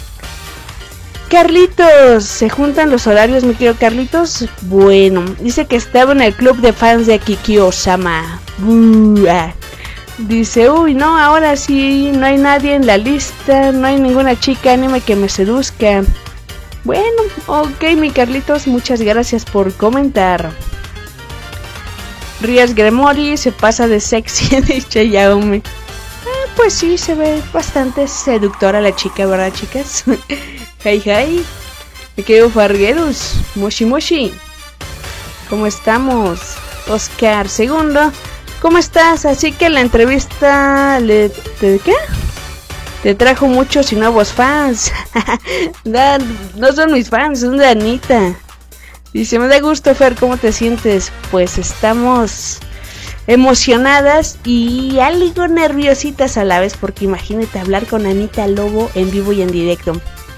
Carlitos, ¿se juntan los horarios, mi querido Carlitos? Bueno, dice que estaba en el club de fans de Kikyo-sama. Buah. Dice, uy, no, ahora sí, no hay nadie en la lista, no hay ninguna chica anime que me seduzca. Bueno, ok, mi Carlitos, muchas gracias por comentar. Rías Gremori se pasa de sexy, dice Yaume. Eh, pues sí, se ve bastante seductora la chica, ¿verdad, chicas? Hi, hi. Me quedo Fargueros, Moshi Moshi. ¿Cómo estamos? Oscar Segundo, ¿cómo estás? Así que la entrevista le... ¿Te, ¿Qué? Te trajo muchos y nuevos fans. No son mis fans, son de Anita. Dice, me da gusto, Fer, ¿cómo te sientes? Pues estamos emocionadas y algo nerviositas a la vez, porque imagínate hablar con Anita Lobo en vivo y en directo.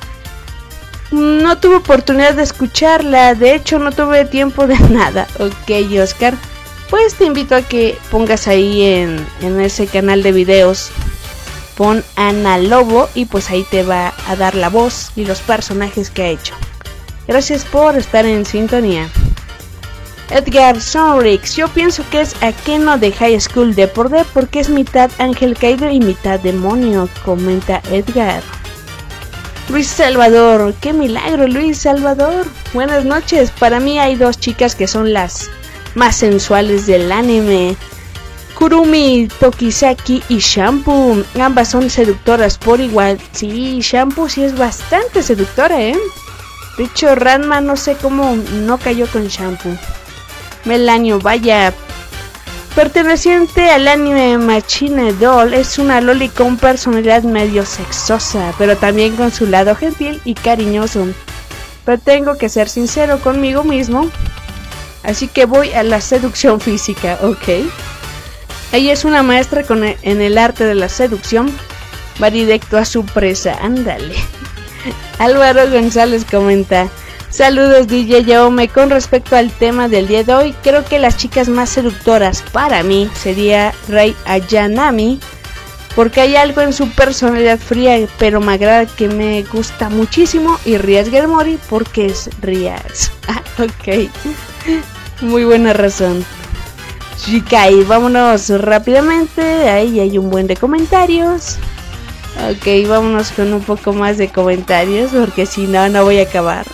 No tuve oportunidad de escucharla, de hecho no tuve tiempo de nada. Ok, Oscar, pues te invito a que pongas ahí en, en ese canal de videos, pon Ana Lobo y pues ahí te va a dar la voz y los personajes que ha hecho. Gracias por estar en sintonía. Edgar Sonrix, yo pienso que es Akeno de High School de por D porque es mitad ángel caído y mitad demonio, comenta Edgar. Luis Salvador, qué milagro, Luis Salvador. Buenas noches, para mí hay dos chicas que son las más sensuales del anime, Kurumi Tokisaki y Shampoo. Ambas son seductoras por igual. Sí, Shampoo sí es bastante seductora, eh. De hecho, Ranma no sé cómo no cayó con Shampoo. Melanio, vaya. Perteneciente al anime Machine Doll, es una loli con personalidad medio sexosa, pero también con su lado gentil y cariñoso. Pero tengo que ser sincero conmigo mismo, así que voy a la seducción física, ok. Ella es una maestra con el, en el arte de la seducción, va directo a su presa, ándale. Álvaro González comenta, saludos D J Yaume, con respecto al tema del día de hoy, creo que las chicas más seductoras para mí sería Rei Ayanami, porque hay algo en su personalidad fría, pero me agrada, que me gusta muchísimo, y Rías Germori porque es Rías. Ah, ok, muy buena razón. Shikai, vámonos rápidamente, ahí hay un buen de comentarios. Ok, vámonos con un poco más de comentarios, porque si no, no voy a acabar.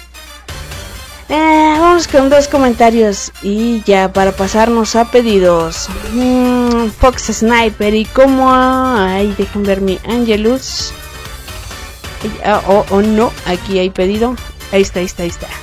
Eh, vamos con dos comentarios y ya para pasarnos a pedidos. Mm, Fox Sniper y como... Ay, dejen ver mi Angelus. O oh, oh, no, aquí hay pedido. Ahí está, ahí está, ahí está.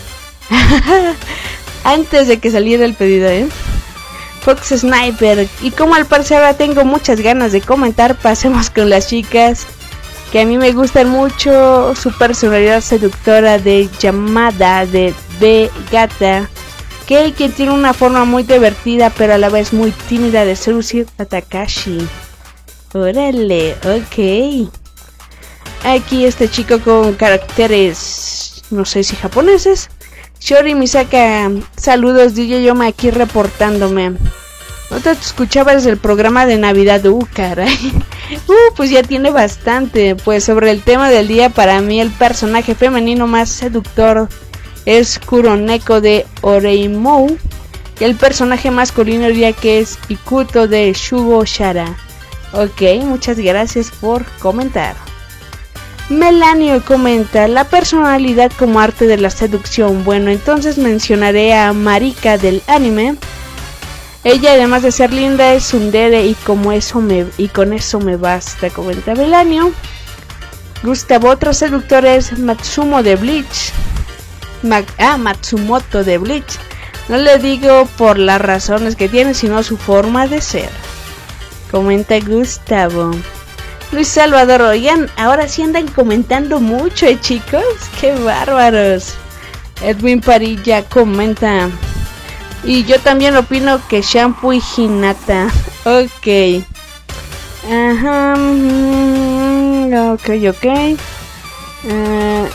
Antes de que saliera el pedido, ¿eh? Fox Sniper. Y como al parecer ahora tengo muchas ganas de comentar, pasemos con las chicas que a mí me gustan mucho. Su personalidad seductora de Yamada de B Gata, Ok, quien tiene una forma muy divertida pero a la vez muy tímida de seducir a Takashi. Órale, ok. Aquí este chico con caracteres, no sé si japoneses. Shori Misaka, saludos D J Yoma aquí reportándome. No te escuchaba desde el programa de Navidad, uh, caray. Uh, pues ya tiene bastante. Pues sobre el tema del día, para mí el personaje femenino más seductor es Kuroneko de Oreimou. Y el personaje masculino diría que es Ikuto de Shugo Shara. Ok, muchas gracias por comentar. Melanio comenta, la personalidad como arte de la seducción. Bueno, entonces mencionaré a Marika del anime. Ella, además de ser linda, es tsundere y como eso me y con eso me basta, comenta Melanio. Gustavo, otro seductor es Matsumo de Bleach. Ma ah, Matsumoto de Bleach. No le digo por las razones que tiene, sino su forma de ser. Comenta Gustavo. Luis Salvador, oigan, ahora sí andan comentando mucho, ¿eh, chicos? ¡Qué bárbaros! Edwin Parilla comenta. Y yo también opino que Shampoo y Hinata. Ok. Ajá. Ok, ok. Uh,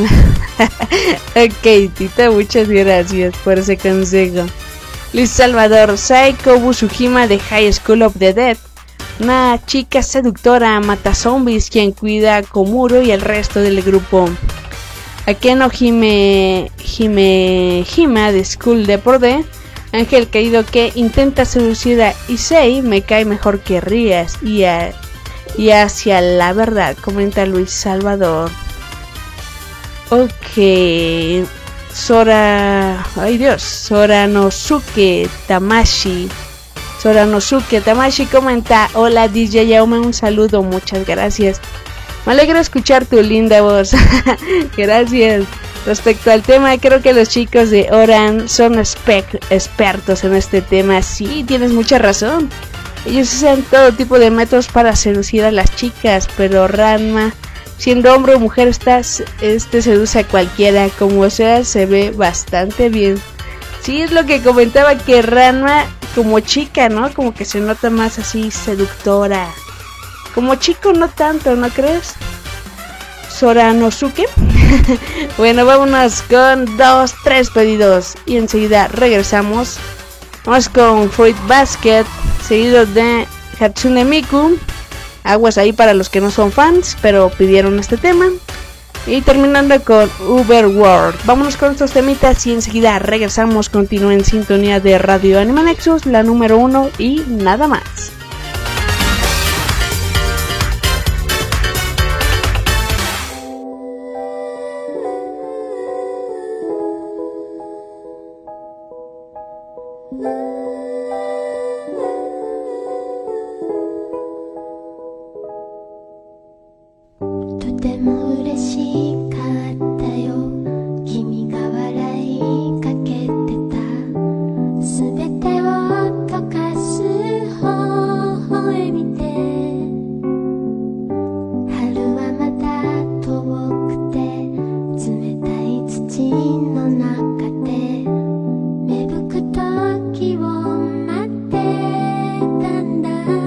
ok, Tita, muchas gracias por ese consejo. Luis Salvador, Saiko Busujima de High School of the Dead. Una chica seductora, mata zombies, quien cuida a Komuro y el resto del grupo. Akeno Hime Hime Hima de School de Porde. Ángel caído que intenta seducir a Issei, me cae mejor que Rías y, a, y hacia la verdad, comenta Luis Salvador. Ok. Sora... Ay Dios. Soranosuke Tamashi. Soranosuke Tamashi comenta, hola D J Yaume, un saludo, muchas gracias. Me alegra escuchar tu linda voz. Gracias. Respecto al tema, creo que los chicos de Oran son expertos en este tema. Sí, tienes mucha razón. Ellos usan todo tipo de métodos para seducir a las chicas, pero Ranma, siendo hombre o mujer, estás, este seduce a cualquiera, como sea, se ve bastante bien. Sí, es lo que comentaba, que Ranma como chica, ¿no? Como que se nota más así seductora. Como chico no tanto, ¿no crees? Soranosuke. Bueno, vámonos con dos, tres pedidos y enseguida regresamos. Vamos con Fruit Basket, seguido de Hatsune Miku. Aguas ahí para los que no son fans, pero pidieron este tema. Y terminando con Uber World. Vámonos con estos temitas y enseguida regresamos. Continúen en sintonía de Radio Anime Nexus, la número uno y nada más.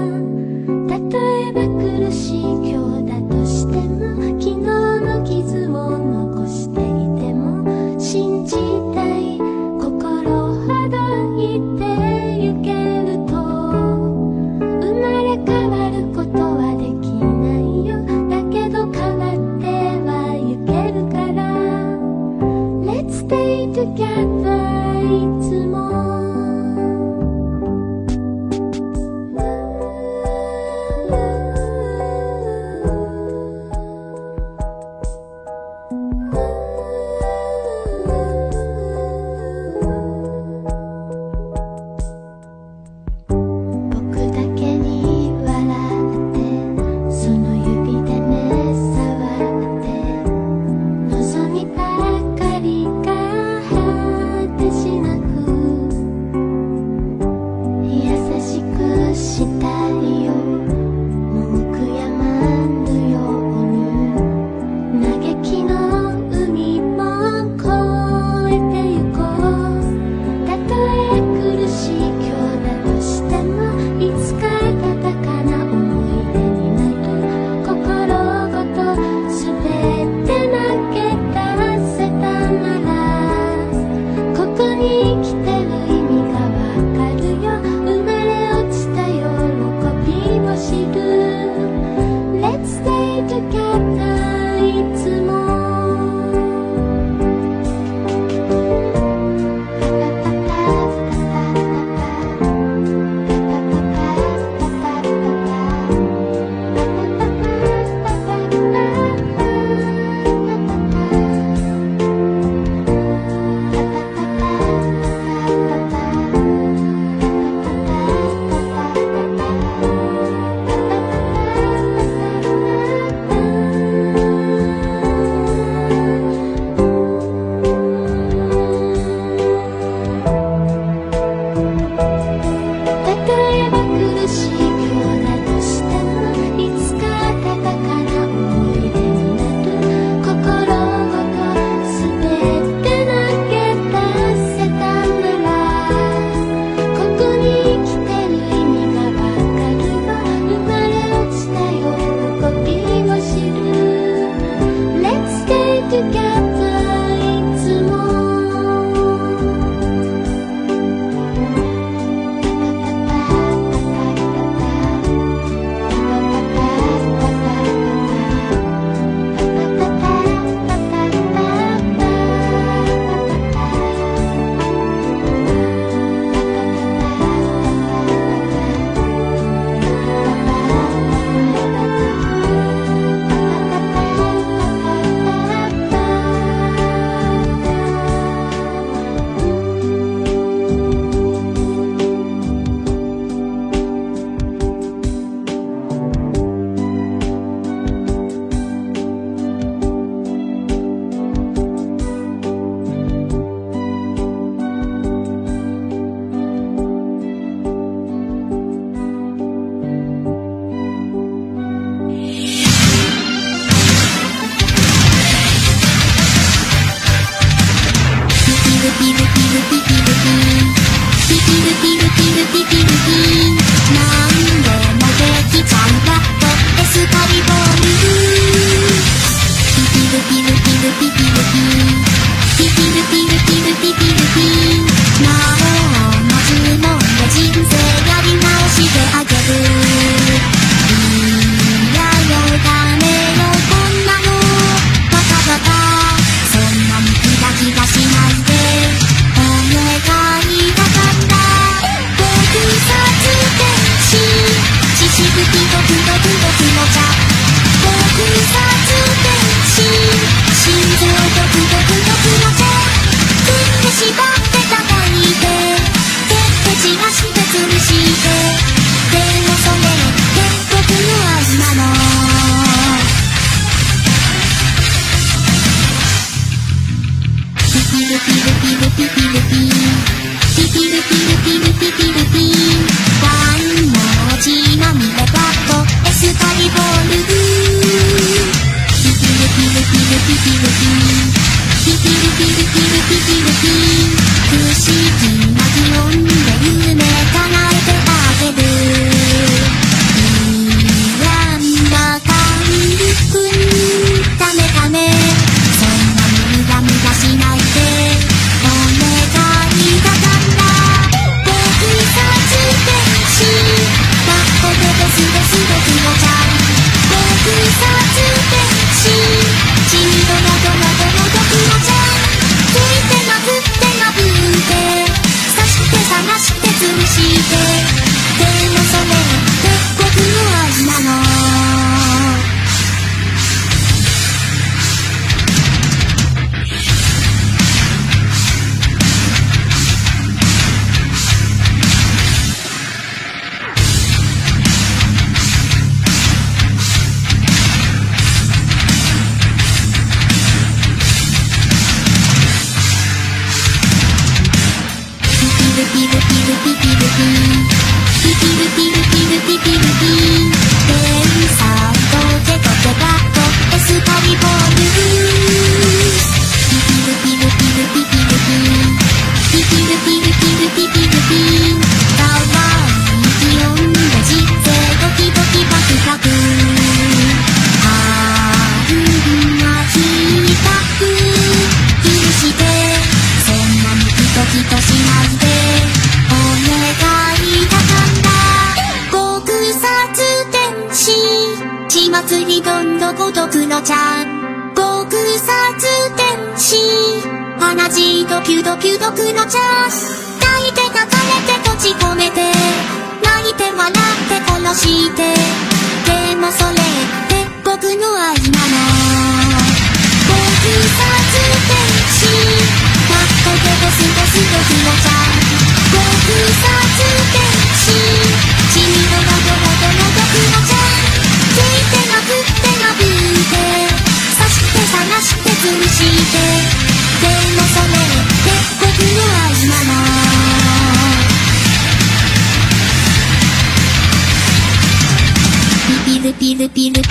苦しい今日だとしても昨日の傷をカリボールピピルピルピルピピルピピピルピルピルピピルピ不思議な気温で夢叶えてあげるなんだかんくんダメダメそんな無駄無駄しないでお願いだから僕さつ天使マッコでドスドスドクロちゃん僕さつ天使血みどなどなどのドクロちゃんついてなくってなぶって刺して探して潰してでもそれって僕の愛なのピルピルピルピピルピピルピルピルピピルピ電サイトテトテバットエスカリボールピピルピルピルピピルピピピルピルピルピピルピかわいい気温で実勢ドキドキバクバクあんなひたく許してそんなにキトキトしないでお願いだから極殺天使血祭りどんど孤独のちゃん極殺天使鼻血ドキュドキュドクのちゃん泣いて抱かれて閉じ込めて泣いて笑って殺してでもそれって僕の愛なの極殺天使マッコでドスドスドクロちゃん極殺天使血みどなどなどのドクロちゃんついてなくってなぶって刺して探して潰してでもそれって僕の愛なのピピルピルピルピピルピ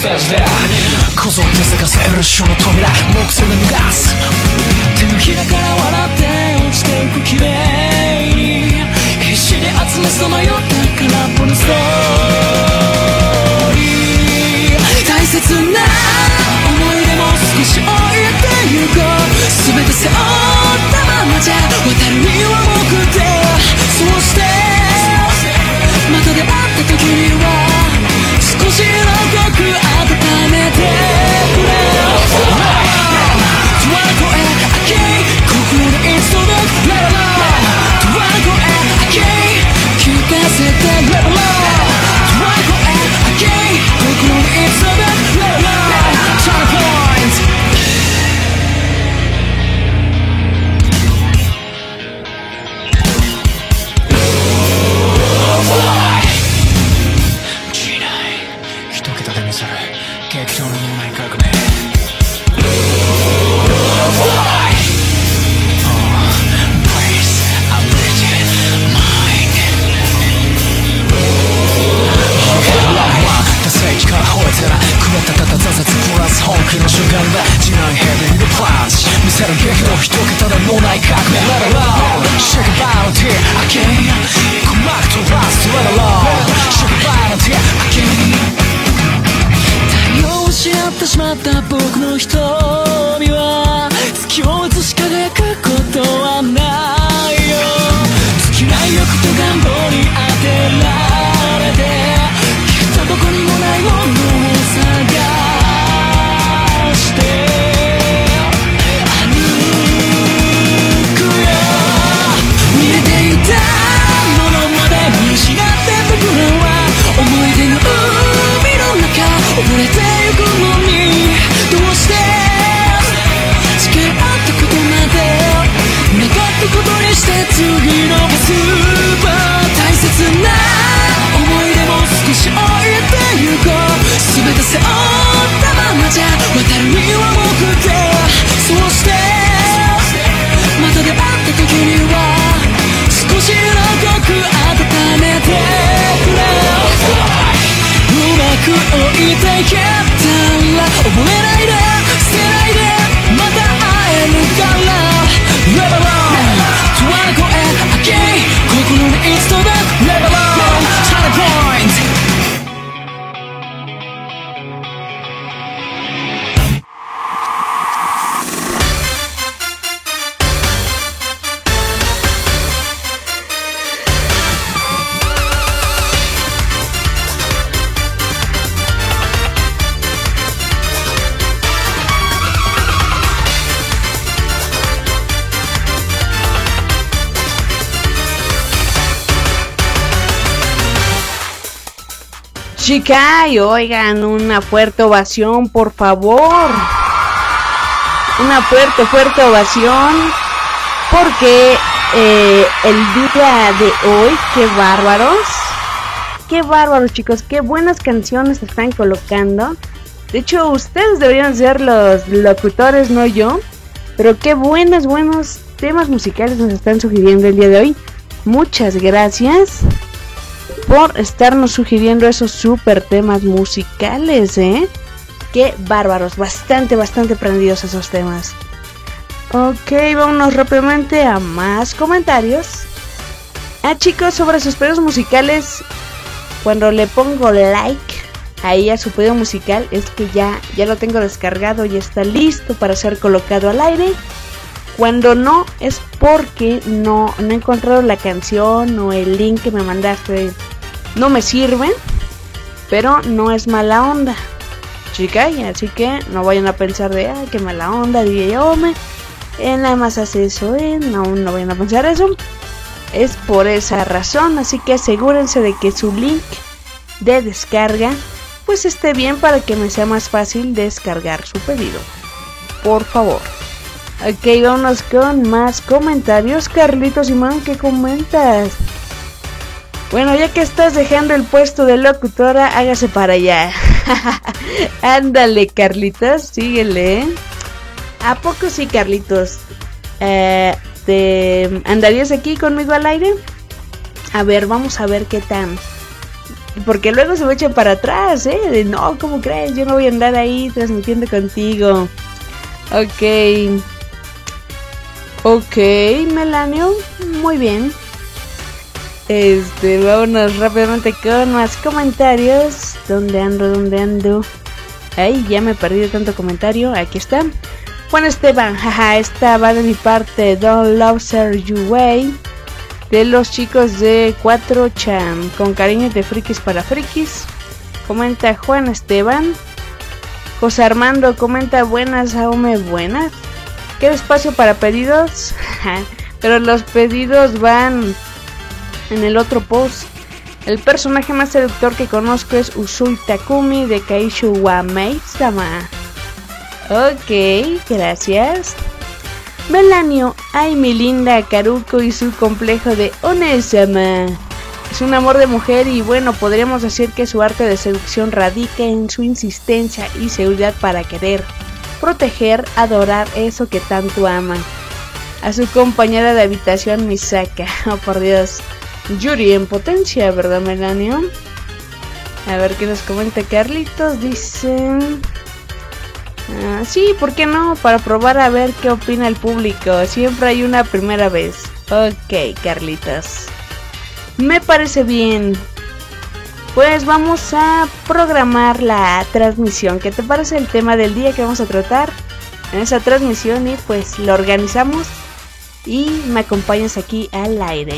ステージでこぞって咲かせる書の扉木製で脱がす手のひらから笑って落ちていく綺麗に必死で集めさまよった空っぽのストーリー大切な思い出も少し置いてゆこう全て背負ったままじゃ渡るには重くてそうしてまた出会った時には少しの濃く温めてくれドア越え開け心でいつ届くレベルドア越え開け聞かせてレベルドア越え開け心でいつ届くレベルチャーポイント激闘のない革命聖地から吠えたらくれたたた挫折プラス本気の瞬間だ地内ヘビーでプランチ見せる激動一桁でもない革命レベルシェイクバウンティーアゲイン鼓膜飛ばすレベルシェイクバウンティーアゲイン失ってしまった僕の瞳は月を映し輝くことはないよ尽きない欲と願望に当てられてきっとどこにもないものを探して歩くよ見えていたものまで見失って僕らは思い出の海の中溺れてゆくのにどうして誓い合ったことまでなかったことにして次のバスは大切な思い出も少し置いてゆこう全て背負ったままじゃ渡るには重くてそうしてまた出会った時には少しの濃く温めてくれうまく置いていけたら覚えないで捨てないでまた会えるからレベルドア越え開け心にいつ届くレベルターニングポイント Chica, y oigan, una fuerte ovación, por favor. Una fuerte, fuerte ovación. Porque eh, el día de hoy, qué bárbaros. Qué bárbaros, chicos. Qué buenas canciones están colocando. De hecho, ustedes deberían ser los locutores, no yo. Pero qué buenos, buenos temas musicales nos están sugiriendo el día de hoy. Muchas gracias por estarnos sugiriendo esos super temas musicales, ¿eh? Qué bárbaros, bastante, bastante prendidos esos temas. Ok, vámonos rápidamente a más comentarios. Ah, chicos, sobre sus pedidos musicales, cuando le pongo like ahí a su pedido musical, es que ya, ya lo tengo descargado y está listo para ser colocado al aire. Cuando no, es porque no, no he encontrado la canción o el link que me mandaste. No me sirve, pero no es mala onda, chica, y así que no vayan a pensar de, ah, qué mala onda, diría yo, me, eh, nada más hace eso, eh, no, no vayan a pensar eso. Es por esa razón, así que asegúrense de que su link de descarga pues esté bien para que me sea más fácil descargar su pedido, por favor. Ok, vámonos con más comentarios. Carlitos Simón, ¿qué comentas? Bueno, ya que estás dejando el puesto de locutora, hágase para allá. Ándale, Carlitos, síguele, ¿eh? ¿A poco sí, Carlitos? Eh, ¿te andarías aquí conmigo al aire? A ver, vamos a ver qué tan Porque luego se me echan para atrás, ¿eh? De no, ¿cómo crees? Yo no voy a andar ahí transmitiendo contigo. Ok. Ok, Melanio. Muy bien. Este, vámonos rápidamente con más comentarios. ¿Dónde ando? ¿Dónde ando? Ay, ya me perdí de tanto comentario. Aquí está. Juan Esteban, jaja, esta va de mi parte. Don't Love You Way. De los chicos de cuatro chan. Con cariño de frikis para frikis. Comenta Juan Esteban. José Armando comenta buenas, Aume, buenas. ¿Qué espacio para pedidos? Pero los pedidos van en el otro post. El personaje más seductor que conozco es Usui Takumi de Kaishu wa Maid-sama. Ok, gracias. Melanio, ay mi linda Karuko y su complejo de One-sama. Es un amor de mujer y bueno, podríamos decir que su arte de seducción radica en su insistencia y seguridad para querer, proteger, adorar eso que tanto ama. A su compañera de habitación Misaka, oh por Dios. Yuri en potencia, ¿verdad, Melanio? A ver qué nos comenta Carlitos. Dicen... Ah, sí, ¿por qué no? Para probar a ver qué opina el público. Siempre hay una primera vez. Ok, Carlitos. Me parece bien. Pues vamos a programar la transmisión. ¿Qué te parece el tema del día que vamos a tratar en esa transmisión? Y pues lo organizamos y me acompañas aquí al aire.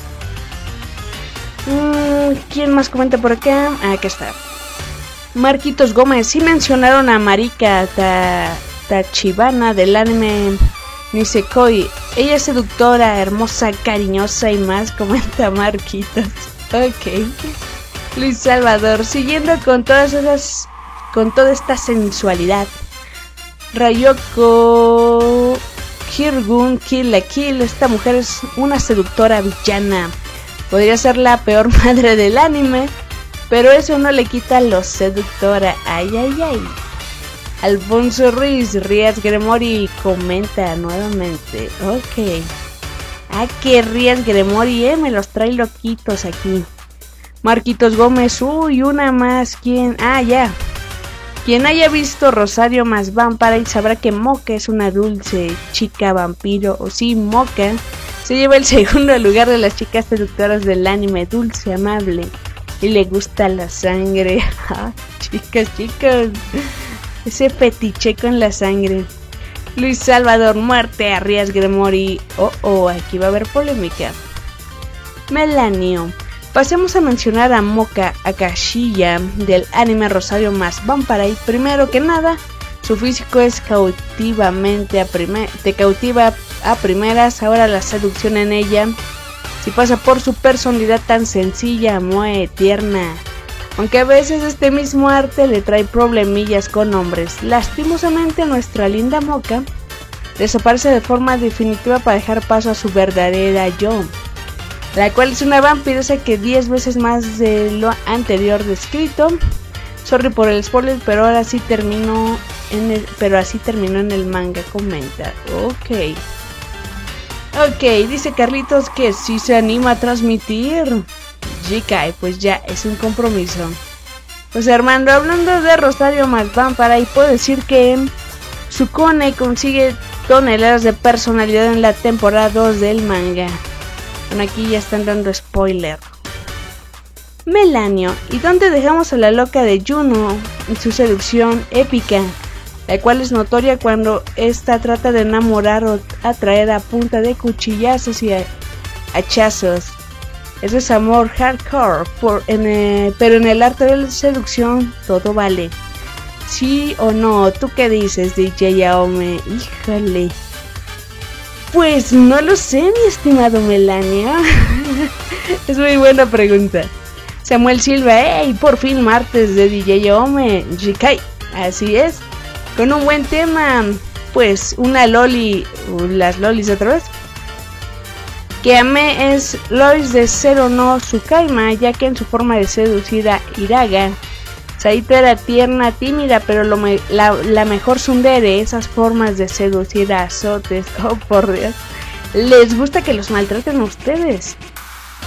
¿Quién más comenta por acá? Ah, aquí está. Marquitos Gómez. Sí mencionaron a Marika ta, Tachibana del anime Nisekoi. Ella es seductora, hermosa, cariñosa y más. Comenta Marquitos. Ok. Luis Salvador. Siguiendo con todas esas... Con toda esta sensualidad. Rayoko Kirgun Kill la Kill. Esta mujer es una seductora villana. Podría ser la peor madre del anime, pero eso no le quita lo seductora. Ay, ay, ay. Alfonso Ruiz, Rías Gremori comenta nuevamente. Ok. Ah, que Rías Gremori, eh, me los trae loquitos aquí. Marquitos Gómez, uy, una más. ¿Quién? Ah, ya. Quien haya visto Rosario más Vampire sabrá que Moka es una dulce chica vampiro. O sí, Moka se lleva el segundo lugar de las chicas seductoras del anime, dulce, amable y le gusta la sangre. Ah, chicas, chicas, ese fetiche con la sangre. Luis Salvador, muerte a Rías Gremori. Oh, oh, aquí va a haber polémica. Melanio, pasemos a mencionar a Moka Akashiya del anime Rosario más Vampire. Primero que nada, su físico es cautivamente a primer, te cautiva a primeras. Ahora la seducción en ella, si pasa por su personalidad tan sencilla, muy tierna. Aunque a veces este mismo arte le trae problemillas con hombres. Lastimosamente nuestra linda Moka desaparece de forma definitiva para dejar paso a su verdadera yo, la cual es una vampiresa que diez veces más de lo anterior descrito. Sorry por el spoiler, pero ahora sí terminó en el, pero así terminó en el manga, comenta. Ok. Ok, dice Carlitos que sí se anima a transmitir. Jikai, pues ya es un compromiso. Pues Armando, hablando de Rosario más Vampire, y puedo decir que Sukone consigue toneladas de personalidad en la temporada dos del manga. Bueno, aquí ya están dando spoiler. Melanio, ¿y dónde dejamos a la loca de Juno en su seducción épica? La cual es notoria cuando esta trata de enamorar o atraer a punta de cuchillazos y hachazos. Eso es amor hardcore, por, en el, pero en el arte de la seducción todo vale. ¿Sí o no? ¿Tú qué dices, D J Aome? Híjole. Pues no lo sé, mi estimado Melanio. Es muy buena pregunta. Samuel Silva, ¡ey! Por fin martes de D J Aome. Jikai, así es. Con un buen tema, pues una loli, las lolis otra vez. Que amé es Lois de Zero no Tsukaima, ya que en su forma de seducir a Iraga, Saito era tierna, tímida, pero lo me, la, la mejor tsundere, esas formas de seducir a azotes, oh por Dios, les gusta que los maltraten a ustedes.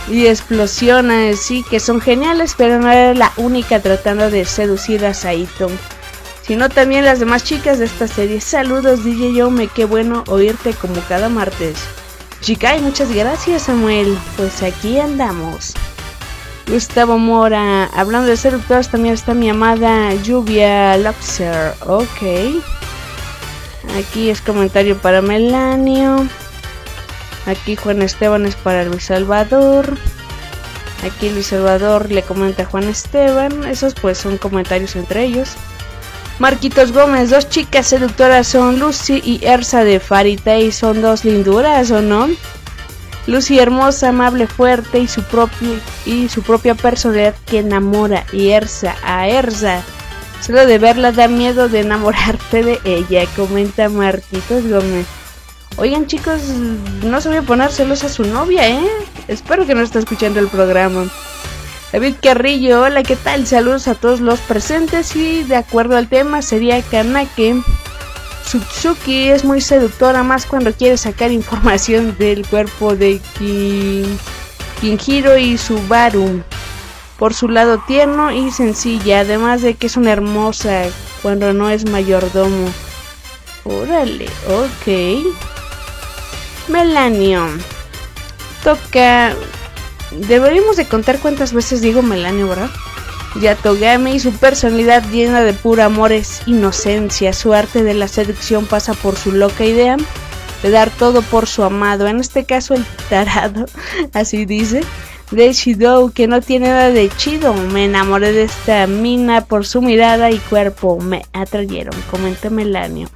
y explosiona, sí, que son geniales, pero no era la única tratando de seducir a Saito, sino también las demás chicas de esta serie. Saludos D J Yome, qué bueno oírte como cada martes. Chikai, muchas gracias Samuel, pues aquí andamos. Gustavo Mora, hablando de seductores también está mi amada Lluvia Luxer, ok. Aquí es comentario para Melanio. Aquí Juan Esteban es para Luis Salvador. Aquí Luis Salvador le comenta a Juan Esteban. Esos pues son comentarios entre ellos. Marquitos Gómez, dos chicas seductoras son Lucy y Ersa de Fairy Tail. Son dos linduras, ¿o no? Lucy hermosa, amable, fuerte y su propia y su propia personalidad que enamora. Y Ersa a Ersa, solo de verla da miedo de enamorarte de ella, comenta Marquitos Gómez. Oigan chicos, no se voy a poner celosa a su novia, ¿eh? Espero que no esté escuchando el programa. David Carrillo, hola, ¿qué tal? Saludos a todos los presentes y de acuerdo al tema sería Kanake. Tsutsuki es muy seductora, más cuando quiere sacar información del cuerpo de Kin... Kinjiro y Subaru. Por su lado tierno y sencilla, además de que es una hermosa cuando no es mayordomo. Órale, ok. Melanio. Toca... Deberíamos de contar cuántas veces digo Melanio, ¿verdad? Yatogami y su personalidad llena de puro amor es inocencia. Su arte de la seducción pasa por su loca idea de dar todo por su amado. En este caso el tarado, así dice, de Shidou, que no tiene nada de chido. Me enamoré de esta mina por su mirada y cuerpo. Me atrayeron, comenta Melanio.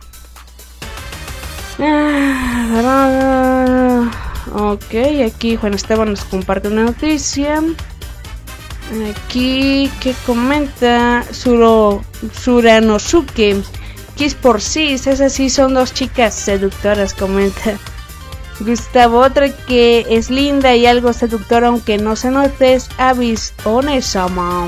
Ah, ok, aquí Juan Esteban nos comparte una noticia. Aquí que comenta Suro, Suranosuke. Kiss por Sis, esas sí son dos chicas seductoras, comenta Gustavo. Otra que es linda y algo seductora aunque no se note es Abyss Onesama.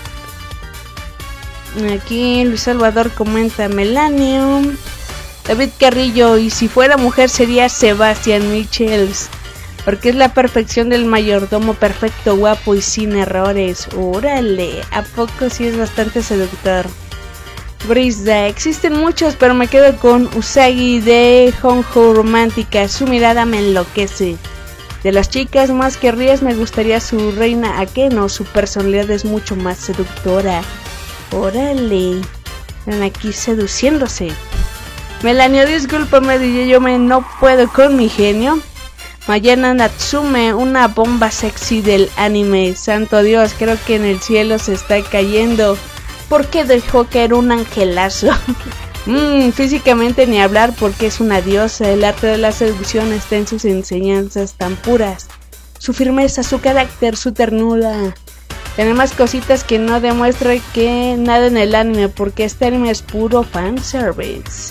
Aquí Luis Salvador comenta Melanio. David Carrillo, y si fuera mujer sería Sebastián Michels, porque es la perfección del mayordomo perfecto, guapo y sin errores. Órale, ¿a poco sí es bastante seductor? Brisda, existen muchos, pero me quedo con Usagi de Honjo Romántica. Su mirada me enloquece. De las chicas más querrías me gustaría su reina Akeno. Su personalidad es mucho más seductora. Órale, están aquí seduciéndose. Melanio, discúlpame, D J, yo me no puedo con mi genio. Mayana Natsume, una bomba sexy del anime. Santo Dios, creo que en el cielo se está cayendo. ¿Por qué dejó caer un angelazo? mm, físicamente ni hablar porque es una diosa. El arte de la seducción está en sus enseñanzas tan puras. Su firmeza, su carácter, su ternura. Tiene más cositas que no demuestra que nada en el anime, porque este anime es puro fanservice.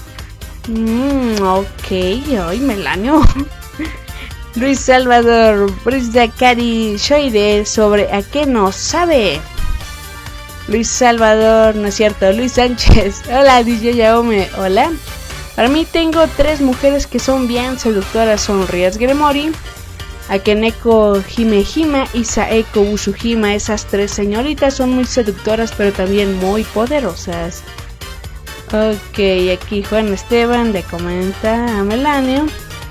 Mmm, ok, ay, Melanio. Luis Salvador, Brisda Cari Shoide sobre a qué no sabe. Luis Salvador, no es cierto, Luis Sánchez. Hola, D J Yaome, hola. Para mí tengo tres mujeres que son bien seductoras, son Rias Gremori, Akeneko Himehima y Saeko Usuhima. Esas tres señoritas son muy seductoras, pero también muy poderosas. Ok, aquí Juan Esteban le comenta a Melanio.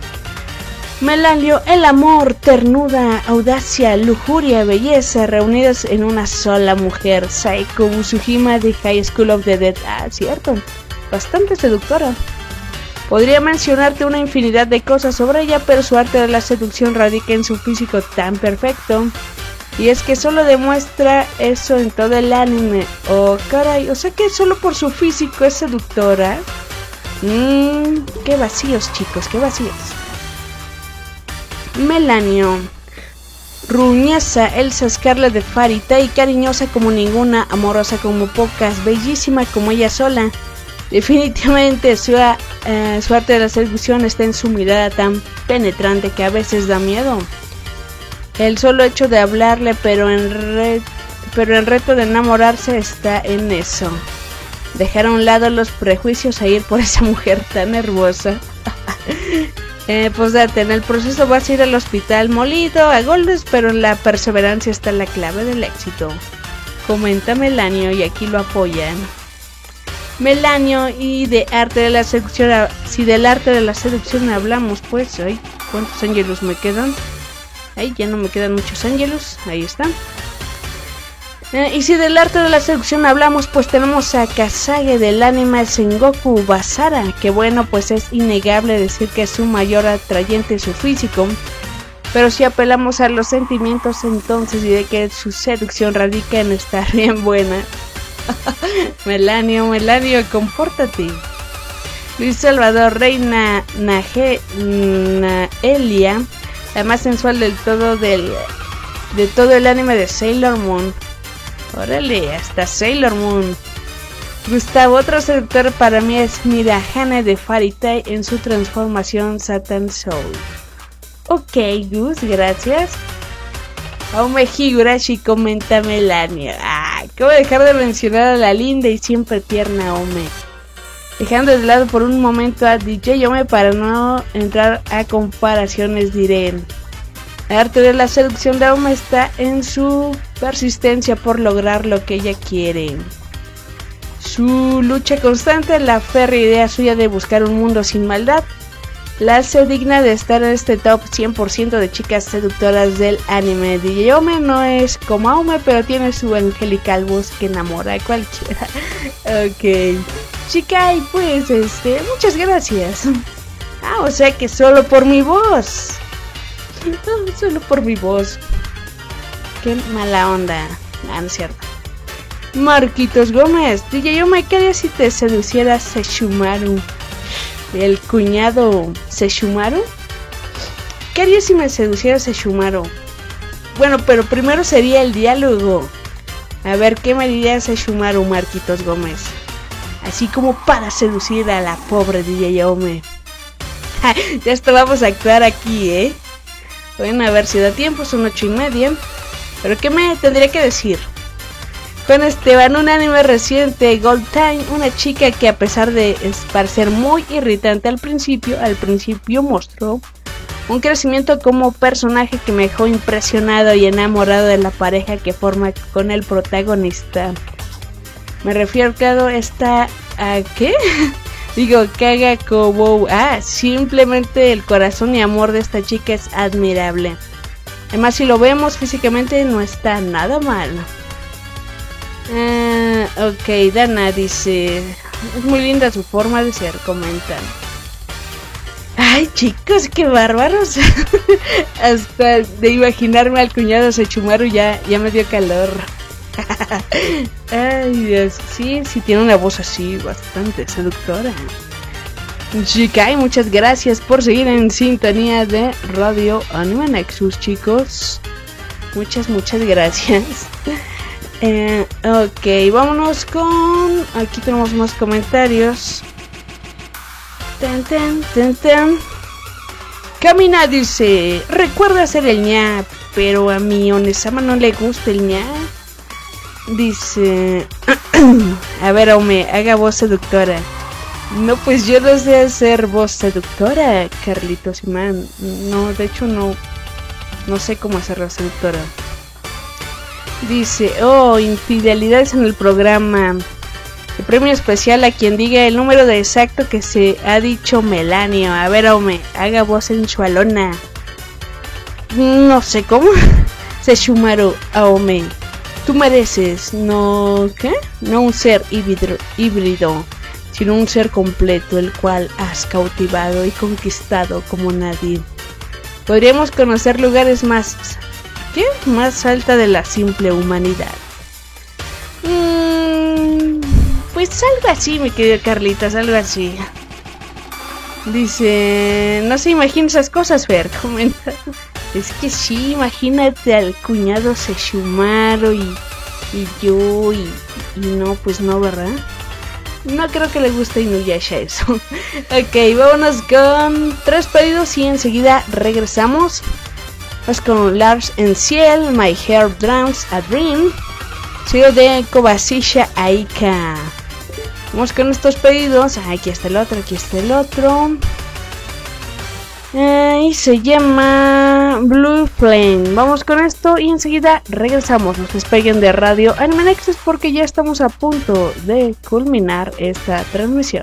Melanio, el amor, ternura, audacia, lujuria, belleza, reunidas en una sola mujer. Saeko Usuhima de High School of the Dead. Ah, cierto, bastante seductora. Podría mencionarte una infinidad de cosas sobre ella, pero su arte de la seducción radica en su físico tan perfecto. Y es que solo demuestra eso en todo el anime. Oh, caray, o sea que solo por su físico es seductora. Mmm, qué vacíos, chicos, qué vacíos. Melanio, ruñesa, Elsa Scarlett de Fairy Tail, cariñosa como ninguna, amorosa como pocas, bellísima como ella sola. Definitivamente su, uh, su arte de la seducción está en su mirada tan penetrante que a veces da miedo. El solo hecho de hablarle, pero en re, pero el reto de enamorarse está en eso. Dejar a un lado los prejuicios e ir por esa mujer tan hermosa. Eh, pues date, en el proceso vas a ir al hospital molido a golpes, pero en la perseverancia está la clave del éxito. Comenta Melanio y aquí lo apoyan. Melanio, y de arte de la seducción, si del arte de la seducción hablamos, pues, ay, ¿cuántos ángelos me quedan? Ay, ya no me quedan muchos ángelos, ahí están. Eh, y si del arte de la seducción hablamos, pues tenemos a Kazage del anime Sengoku Basara, que bueno, pues es innegable decir que es su mayor atrayente su físico, pero si apelamos a los sentimientos, entonces diré que su seducción radica en estar bien buena. Melanio, Melanio, compórtate. Luis Salvador, Reina Naje, Naelia, la más sensual del todo del de todo el anime de Sailor Moon. Órale, hasta Sailor Moon. Gustavo, otro seductor para mí es Mirahane de Fairy Tail en su transformación Satan Soul. Ok, Gus, gracias. Ome Higurashi, comenta Melanio. Ah, acabo de dejar de mencionar a la linda y siempre tierna Ome. Dejando de lado por un momento a D J Ome para no entrar a comparaciones, diré. El arte de la seducción de Ome está en su persistencia por lograr lo que ella quiere. Su lucha constante, la férrea idea suya de buscar un mundo sin maldad, la hace digna de estar en este top cien por ciento de chicas seductoras del anime. D J Ome no es como Ome, pero tiene su angelical voz que enamora a cualquiera. Ok. Chica, y pues, este, muchas gracias. Ah, o sea que solo por mi voz. No, solo por mi voz. Qué mala onda. Ah, no es cierto. Marquitos Gómez, D J Ome, ¿qué harías si te seduciera Sesshomaru? El cuñado Sesshomaru. ¿Qué harías si me seduciera Sesshomaru? Bueno, pero primero sería el diálogo. A ver, ¿qué me diría Sesshomaru, Marquitos Gómez? Así como para seducir a la pobre D J Ome. Ya esto vamos a actuar aquí, ¿eh? Bueno, a ver si da tiempo, son ocho y media. Pero ¿qué me tendría que decir? Juan Esteban, un anime reciente, Gold Time, una chica que a pesar de parecer muy irritante al principio, al principio mostró un crecimiento como personaje que me dejó impresionado y enamorado de la pareja que forma con el protagonista. Me refiero, claro, está a ¿qué? Digo, Kaga Kobo. Ah, simplemente el corazón y amor de esta chica es admirable. Además, si lo vemos físicamente, no está nada mal. Uh, ok, Dana dice, es muy linda su forma de ser, comentan. Ay, chicos, qué bárbaros. Hasta de imaginarme al cuñado Sesshomaru ya, ya me dio calor. Ay, Dios, sí, sí tiene una voz así bastante seductora. Chica, y muchas gracias por seguir en sintonía de Radio Anime Nexus, chicos. Muchas, muchas gracias. Eh, ok, vámonos con... Aquí tenemos más comentarios. Ten, ten, ten, ten. Kamina dice, recuerda hacer el ña, pero a mi Onesama no le gusta el ña. Dice, a ver, Ome, haga voz seductora. No, pues yo no sé hacer voz seductora, Carlitos Imán. No, de hecho no, no sé cómo hacer la seductora. Dice, oh, infidelidades en el programa. El premio especial a quien diga el número de exacto que se ha dicho Melanio. A ver, Ome, haga voz sensualona. No sé cómo. Sesshomaru, Ome, tú mereces, no, ¿qué? No un ser híbrido, híbrido, sino un ser completo, el cual has cautivado y conquistado como nadie. Podríamos conocer lugares más... ¿Qué? Más alta de la simple humanidad. Mm, pues algo así, mi querida Carlitas, algo así. Dice, no se imagina esas cosas, Fer, comenta. Es que sí, imagínate al cuñado Sesshomaru y, y yo y, y no, pues no, ¿verdad? No creo que le guste a Inuyasha eso. Ok, vámonos con tres pedidos y enseguida regresamos. Vamos con Lars en Ciel, My Heart Drowns a Dream, seguido de Kobasisha Aika. Vamos con estos pedidos. Aquí está el otro, aquí está el otro. Eh, y se llama Blue Flame. Vamos con esto y enseguida regresamos. Nos despeguen de Radio Anime Nexus porque ya estamos a punto de culminar esta transmisión.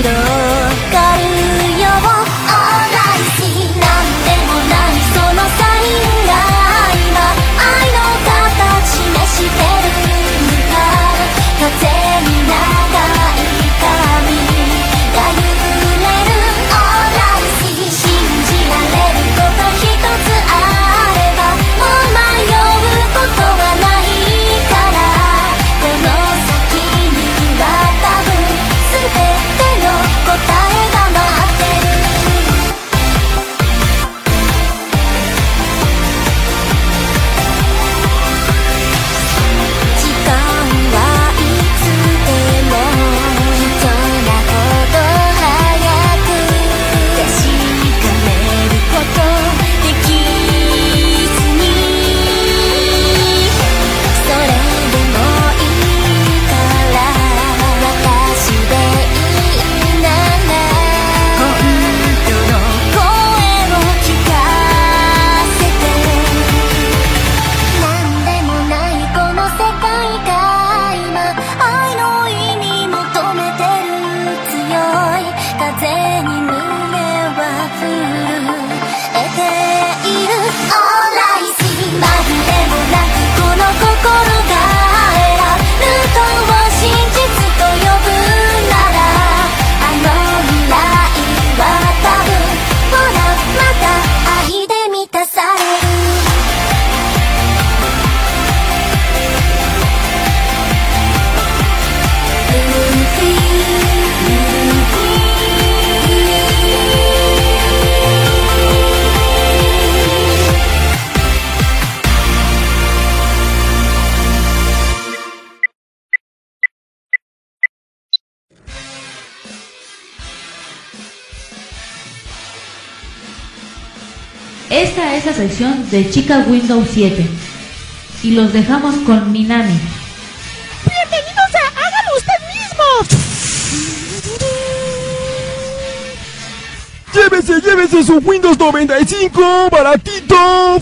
かるよ Alright see なんでもないそのサインが今愛の形示してるんだ風に長い髪が揺れる Alright see 信じられること一つあればもう迷うことはないからこの先には多分全ての答えが待ってる時間はいつでも人なほど早く確かめることできずにそれでもいいから私でいいなら本当の声を聞かせてなんでもないこの世界が今愛の意味求めてる強い風に胸は震えている Alright see まぐれもなくこの心が選ぶルートを真実と呼ぶならあの未来は多分ほらまた愛で満たされる Esta es la sección de Chica Windows siete y los dejamos con Minami. ¡Bienvenidos a Hágalo Usted Mismo! Llévese, llévese su Windows noventa y cinco, baratito.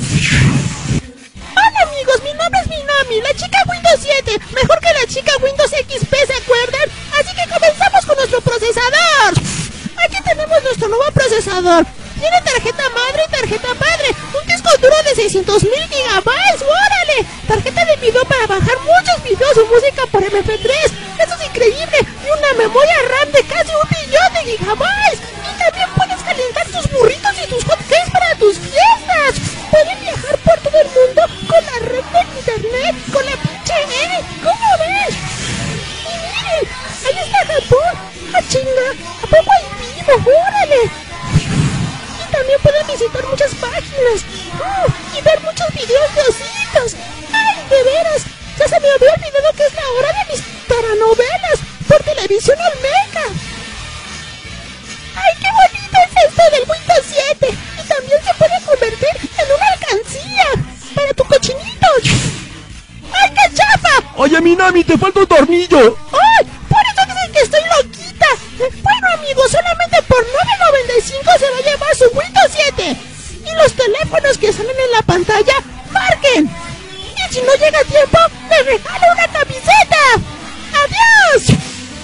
Hola amigos, mi nombre es Minami, la chica Windows siete, mejor que la chica Windows X P, ¿se acuerdan? Así que comenzamos con nuestro procesador. Aquí tenemos nuestro nuevo procesador. Tiene tarjeta madre y tarjeta padre, un disco duro de seiscientos mil gigabytes, ¡órale! Tarjeta de video para bajar muchos videos y música por eme pe tres, eso es increíble, y una memoria RAM de casi un billón de gigabytes. Y también puedes calentar tus burritos y tus hotcakes para tus fiestas. Pueden viajar por todo el mundo con la red de internet, con la pinche E, ¿cómo ves? Y miren, ahí está Japón, ¡ah chinga! ¿A poco hay vivo? ¡Órale! También pueden visitar muchas páginas uh, y ver muchos videos de ositos. ¡Ay, de veras! Ya se me había olvidado que es la hora de mis telenovelas por televisión olmeca. ¡Ay, qué bonito es esto del Windows siete! Y también se puede convertir en una alcancía para tu cochinito. ¡Ay, qué chafa! Oye, Minami, te falta un tornillo. ¡Ay! Por eso dicen que estoy loquita. Bueno, amigos, solamente por nueve noventa y cinco se va a llevar su Windows siete. Y los teléfonos que salen en la pantalla, marquen. Y si no llega a tiempo, les regalo una camiseta. ¡Adiós!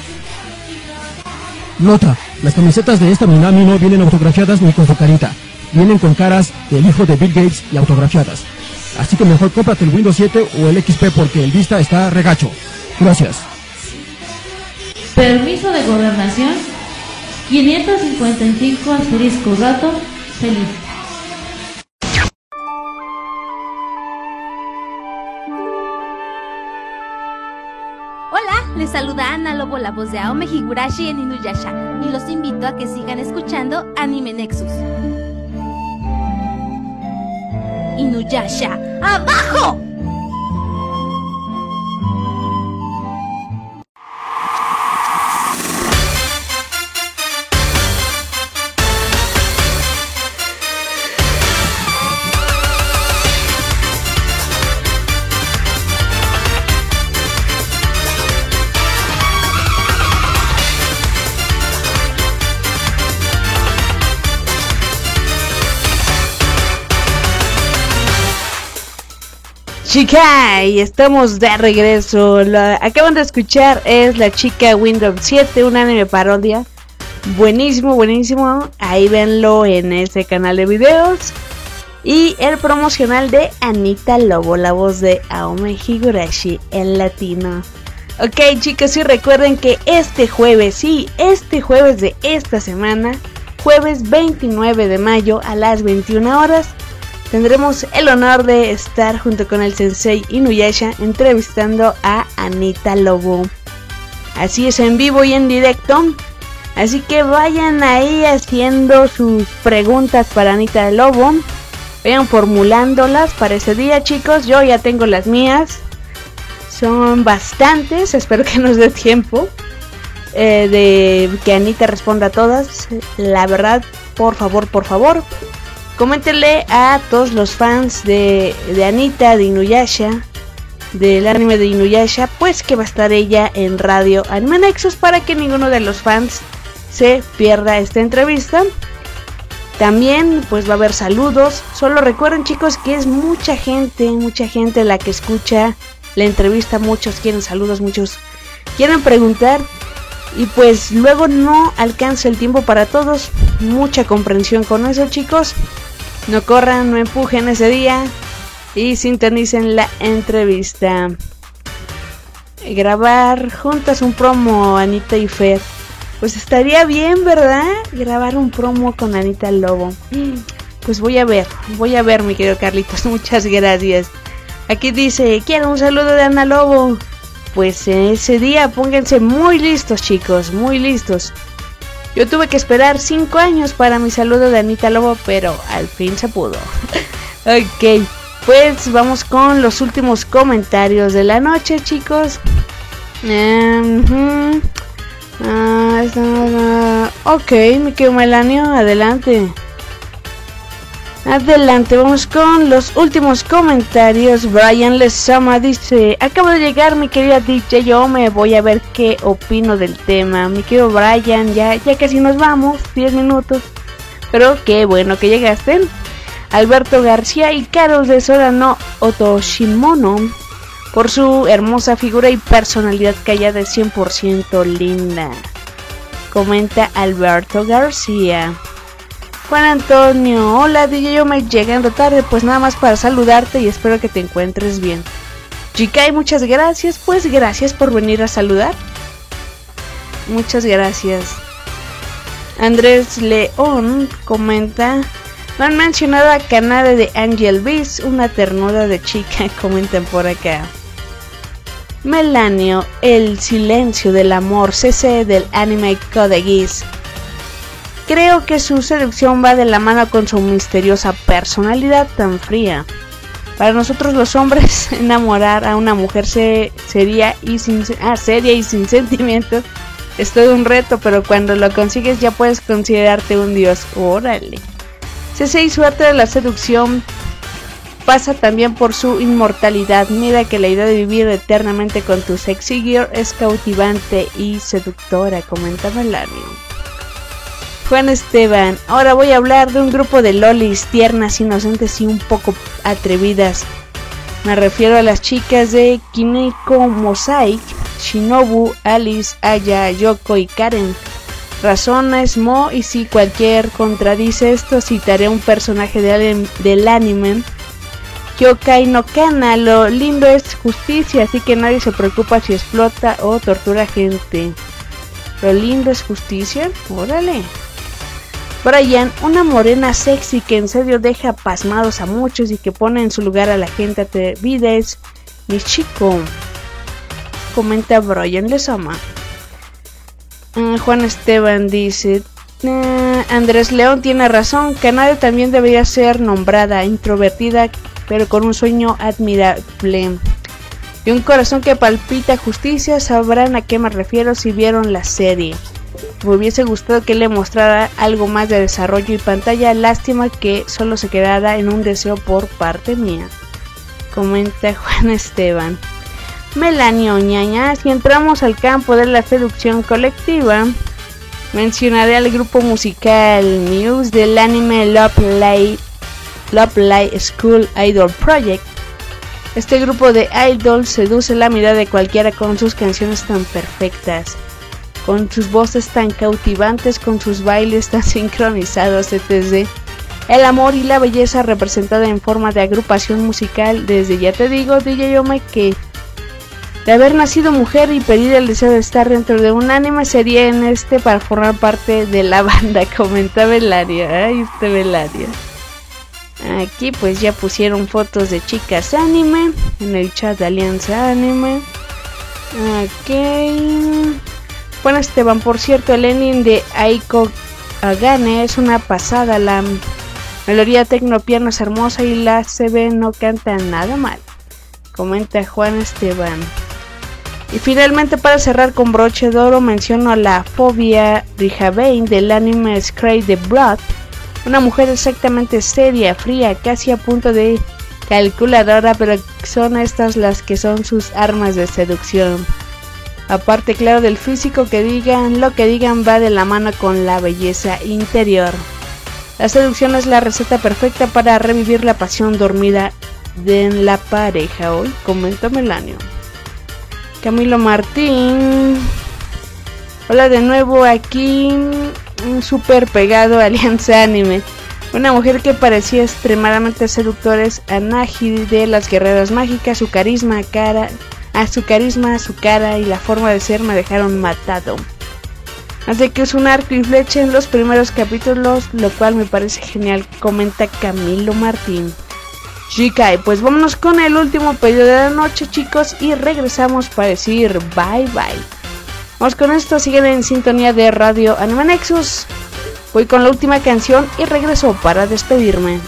Nota, las camisetas de esta Minami no vienen autografiadas ni con su carita. Vienen con caras del hijo de Bill Gates y autografiadas. Así que mejor cómprate el Windows siete o el equis pe porque el Vista está regacho. Gracias. Permiso de gobernación quinientos cincuenta y cinco asterisco gato feliz. Hola, les saluda Ana Lobo, la voz de Aome Higurashi en Inuyasha, y los invito a que sigan escuchando Anime Nexus. Inuyasha, ¡abajo! Chica, y estamos de regreso. La, acaban de escuchar es La Chica Windows siete, un anime parodia buenísimo, buenísimo. Ahí venlo en ese canal de videos. Y el promocional de Anita Lobo, la voz de Aome Higurashi en latino. Ok, chicos, y recuerden que este jueves, sí, este jueves de esta semana, jueves veintinueve de mayo a las veintiuna horas, tendremos el honor de estar junto con el sensei Inuyasha entrevistando a Anita Lobo. Así es, en vivo y en directo. Así que vayan ahí haciendo sus preguntas para Anita Lobo. Vayan formulándolas para ese día, chicos. Yo ya tengo las mías. Son bastantes, espero que nos dé tiempo eh, de que Anita responda a todas. La verdad, por favor, por favor, coméntenle a todos los fans de, de Anita, de Inuyasha, del anime de Inuyasha, pues que va a estar ella en Radio Anime Nexus para que ninguno de los fans se pierda esta entrevista. También pues va a haber saludos. Solo recuerden, chicos, que es mucha gente, mucha gente la que escucha la entrevista. Muchos quieren saludos, muchos quieren preguntar y pues luego no alcanza el tiempo para todos. Mucha comprensión con eso, chicos. No corran, no empujen ese día y sintonicen la entrevista. Grabar juntas un promo, Anita y Fer. Pues estaría bien, ¿verdad? Grabar un promo con Anita Lobo. Pues voy a ver, voy a ver, mi querido Carlitos. Muchas gracias. Aquí dice, quiero un saludo de Ana Lobo. Pues ese día pónganse muy listos, chicos, muy listos. Yo tuve que esperar cinco años para mi saludo de Anita Lobo, pero al fin se pudo. Ok, pues vamos con los últimos comentarios de la noche, chicos. Uh-huh. Uh, uh, ok, mi querido Melanio, adelante. Adelante, vamos con los últimos comentarios. Brian Lezama dice, acabo de llegar, mi querida D J, yo me voy a ver qué opino del tema. Mi querido Brian, ya, ya casi nos vamos, diez minutos. Pero qué bueno que llegaste. Alberto García y Carlos de Sorano Otoshimono, por su hermosa figura y personalidad callada, cien por ciento linda. Comenta Alberto García. Juan Antonio, hola D J, yo me llegando tarde, pues nada más para saludarte y espero que te encuentres bien. Jikai, muchas gracias, pues gracias por venir a saludar. Muchas gracias. Andrés León comenta, no han mencionado a Kanade de Angel Beats, una ternura de chica, comentan por acá. Melanio, el silencio del amor, C C del anime Code Geass. Creo que su seducción va de la mano con su misteriosa personalidad tan fría. Para nosotros los hombres, enamorar a una mujer se, seria, y sin, ah, seria y sin sentimientos es todo un reto, pero cuando lo consigues ya puedes considerarte un dios. Órale. C C y su arte de la seducción pasa también por su inmortalidad. Mira que la idea de vivir eternamente con tu sexy girl es cautivante y seductora, comenta Melanio. Juan Esteban, ahora voy a hablar de un grupo de lolis tiernas, inocentes y un poco atrevidas. Me refiero a las chicas de Kineko Mosaic, Shinobu, Alice, Aya, Yoko y Karen. Razona es Mo, y si cualquier contradice esto, citaré un personaje de, del anime Kyokai no Kana. Lo lindo es justicia, así que nadie se preocupa si explota o tortura gente. Lo lindo es justicia, órale. Brian, una morena sexy que en serio deja pasmados a muchos y que pone en su lugar a la gente atrevida es Michiko, comenta Brian Lezama. Uh, Juan Esteban dice, uh, Andrés León tiene razón, Kanade también debería ser nombrada, introvertida pero con un sueño admirable y un corazón que palpita justicia. Sabrán a qué me refiero si vieron la serie. Me hubiese gustado que le mostrara algo más de desarrollo y pantalla. Lástima que solo se quedara en un deseo por parte mía, comenta Juan Esteban. Melanio ñaña, si entramos al campo de la seducción colectiva, mencionaré al grupo musical Muse del anime Love Live, Love Live School Idol Project. Este grupo de idols seduce la mirada de cualquiera con sus canciones tan perfectas. con sus voces tan cautivantes, con sus bailes tan sincronizados, etcétera. El amor y la belleza representada en forma de agrupación musical. Desde ya te digo, D J Ome, que de haber nacido mujer y pedir el deseo de estar dentro de un anime sería en este para formar parte de la banda, comenta Belaria. Ay, este Belaria. Aquí pues ya pusieron fotos de chicas anime en el chat de Alianza Anime. Ok. Bueno, Esteban, por cierto, el ending de Aiko Agane es una pasada. La melodía tecnopiano es hermosa y la C B no canta nada mal, comenta Juan Esteban. Y finalmente, para cerrar con broche de oro, menciono a la Fobia Rijabein del anime Scray the Blood. Una mujer exactamente seria, fría, casi a punto de calculadora, pero son estas las que son sus armas de seducción. Aparte, claro, del físico, que digan lo que digan va de la mano con la belleza interior. La seducción es la receta perfecta para revivir la pasión dormida de la pareja. Hoy comenta Melanio. Camilo Martín. Hola de nuevo aquí. Súper pegado a Alianza Anime. Una mujer que parecía extremadamente seductora es Anahi de las Guerreras Mágicas. Su carisma, cara, a su carisma, su cara y la forma de ser me dejaron matado. Hace que es un arco y flecha en los primeros capítulos, lo cual me parece genial, comenta Camilo Martín. Chica, y pues vámonos con el último pedido de la noche, chicos, y regresamos para decir bye bye. Vamos con esto, siguen en sintonía de Radio Anime Nexus. Voy con la última canción y regreso para despedirme.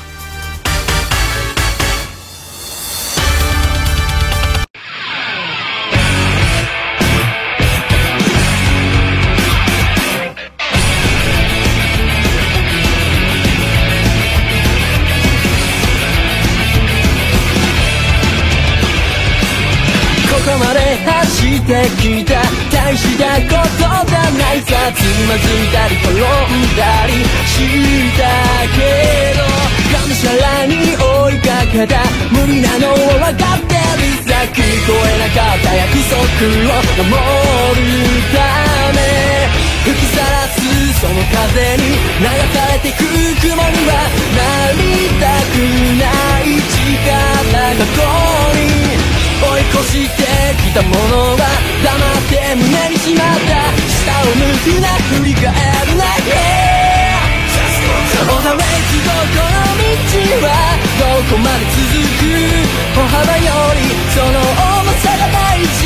てきた大したことがないさつまずいたり転んだりしたけどがむしゃらに追いかけた無理なのは分かってるさ聞こえなかった約束を守るため吹きさらすその風に流されてく雲にはなりたくない力がここに追い越してきたものは黙って胸にしまった下を向くな振り返るな Yeah All the way to どこの道はどこまで続く歩幅よりその重さが大事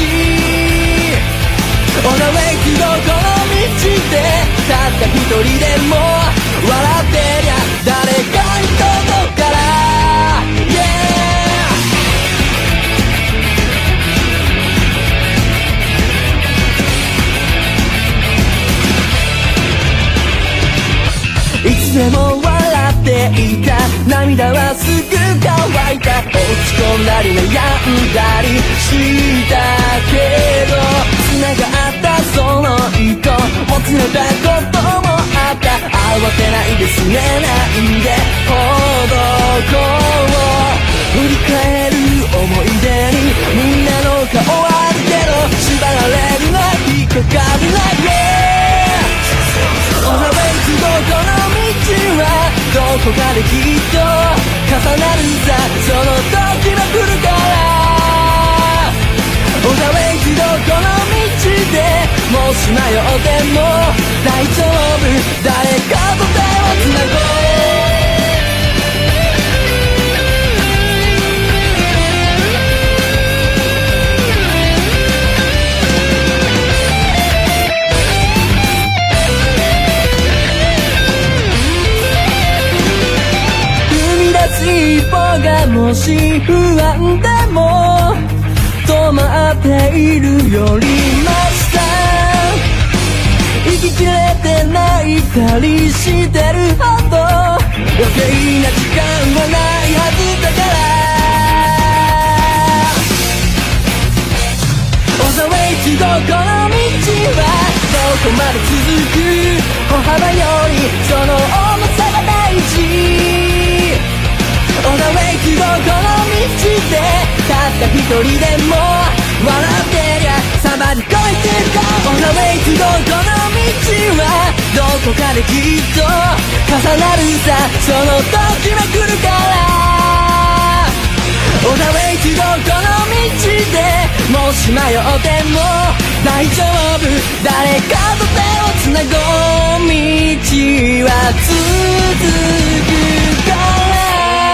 All the way to どこの道でたった一人でも笑ってりゃ誰かに届くから Yeahいつでも笑っていた涙はすぐ乾いた落ち込んだり悩んだりしたけど繋がったその糸もつれたこともあった慌てないで拗ねないでほどこう振り返る思い出にみんなの顔あるけど縛られるな引っかかるな Yeah On the way to どこのはどこかできっと重なるさその時も来るから On the way to どこの道でもし迷っても大丈夫誰かと手をつなごう一歩がもし不安でも止まっているよりました息切れて泣いたりしてるほど余計な時間はないはずだから On the way to どこの道はどこまで続く歩幅よりその重さが大事On the way to どこの道でたった一人でも笑ってりゃさばり越えてた On the way to go この道はどこかできっと重なるさその時が来るから On the way to go この道でもし迷っても大丈夫誰かと手をつなごう道は続くから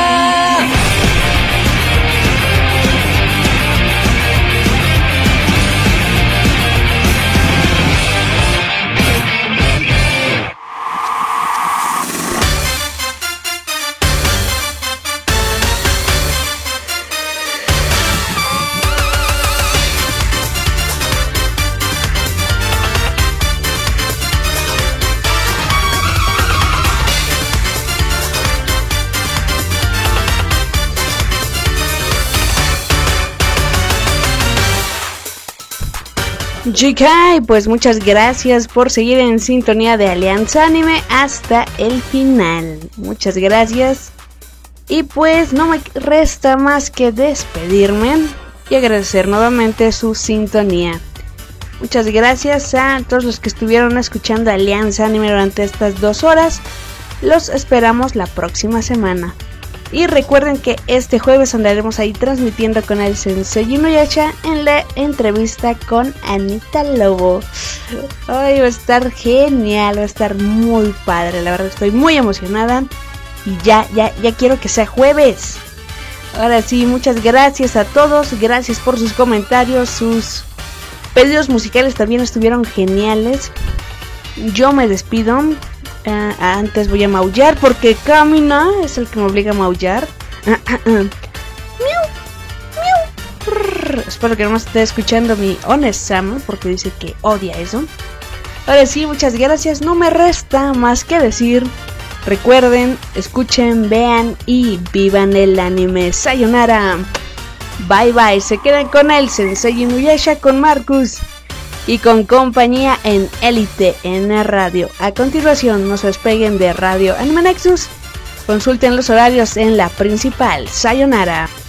Jikai, pues muchas gracias por seguir en sintonía de Alianza Anime hasta el final. Muchas gracias. Y pues no me resta más que despedirme y agradecer nuevamente su sintonía. Muchas gracias a todos los que estuvieron escuchando Alianza Anime durante estas dos horas. Los esperamos la próxima semana. Y recuerden que este jueves andaremos ahí transmitiendo con el Sensei Inuyasha en la entrevista con Anita Lobo. Ay, va a estar genial, va a estar muy padre, la verdad estoy muy emocionada. Y ya, ya, ya quiero que sea jueves. Ahora sí, muchas gracias a todos, gracias por sus comentarios, sus pedidos musicales también estuvieron geniales. Yo me despido. Uh, antes voy a maullar porque Kamina es el que me obliga a maullar. Uh, uh, uh. Miau, miau. Espero que no me esté escuchando mi Onesama porque dice que odia eso. Ahora sí, muchas gracias. No me resta más que decir. Recuerden, escuchen, vean y vivan el anime. Sayonara. Bye bye. Se quedan con el Sensei Inuyasha, con Marcus y con compañía en Elite N Radio. A continuación, no se despeguen de Radio Anime Nexus. Consulten los horarios en la principal. Sayonara.